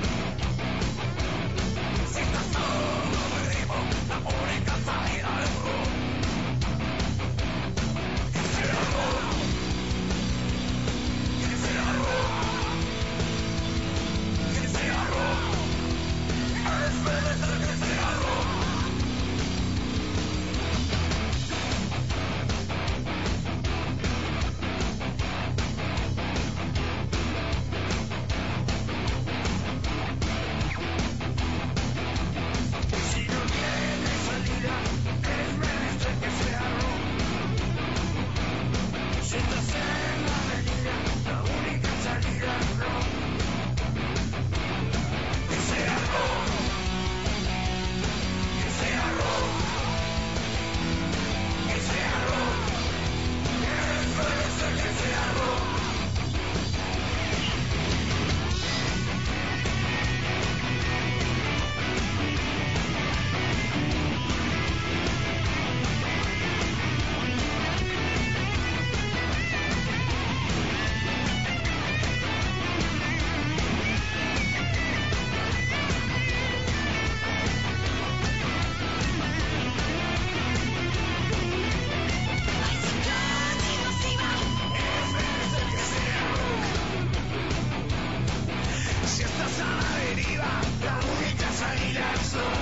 Jackson.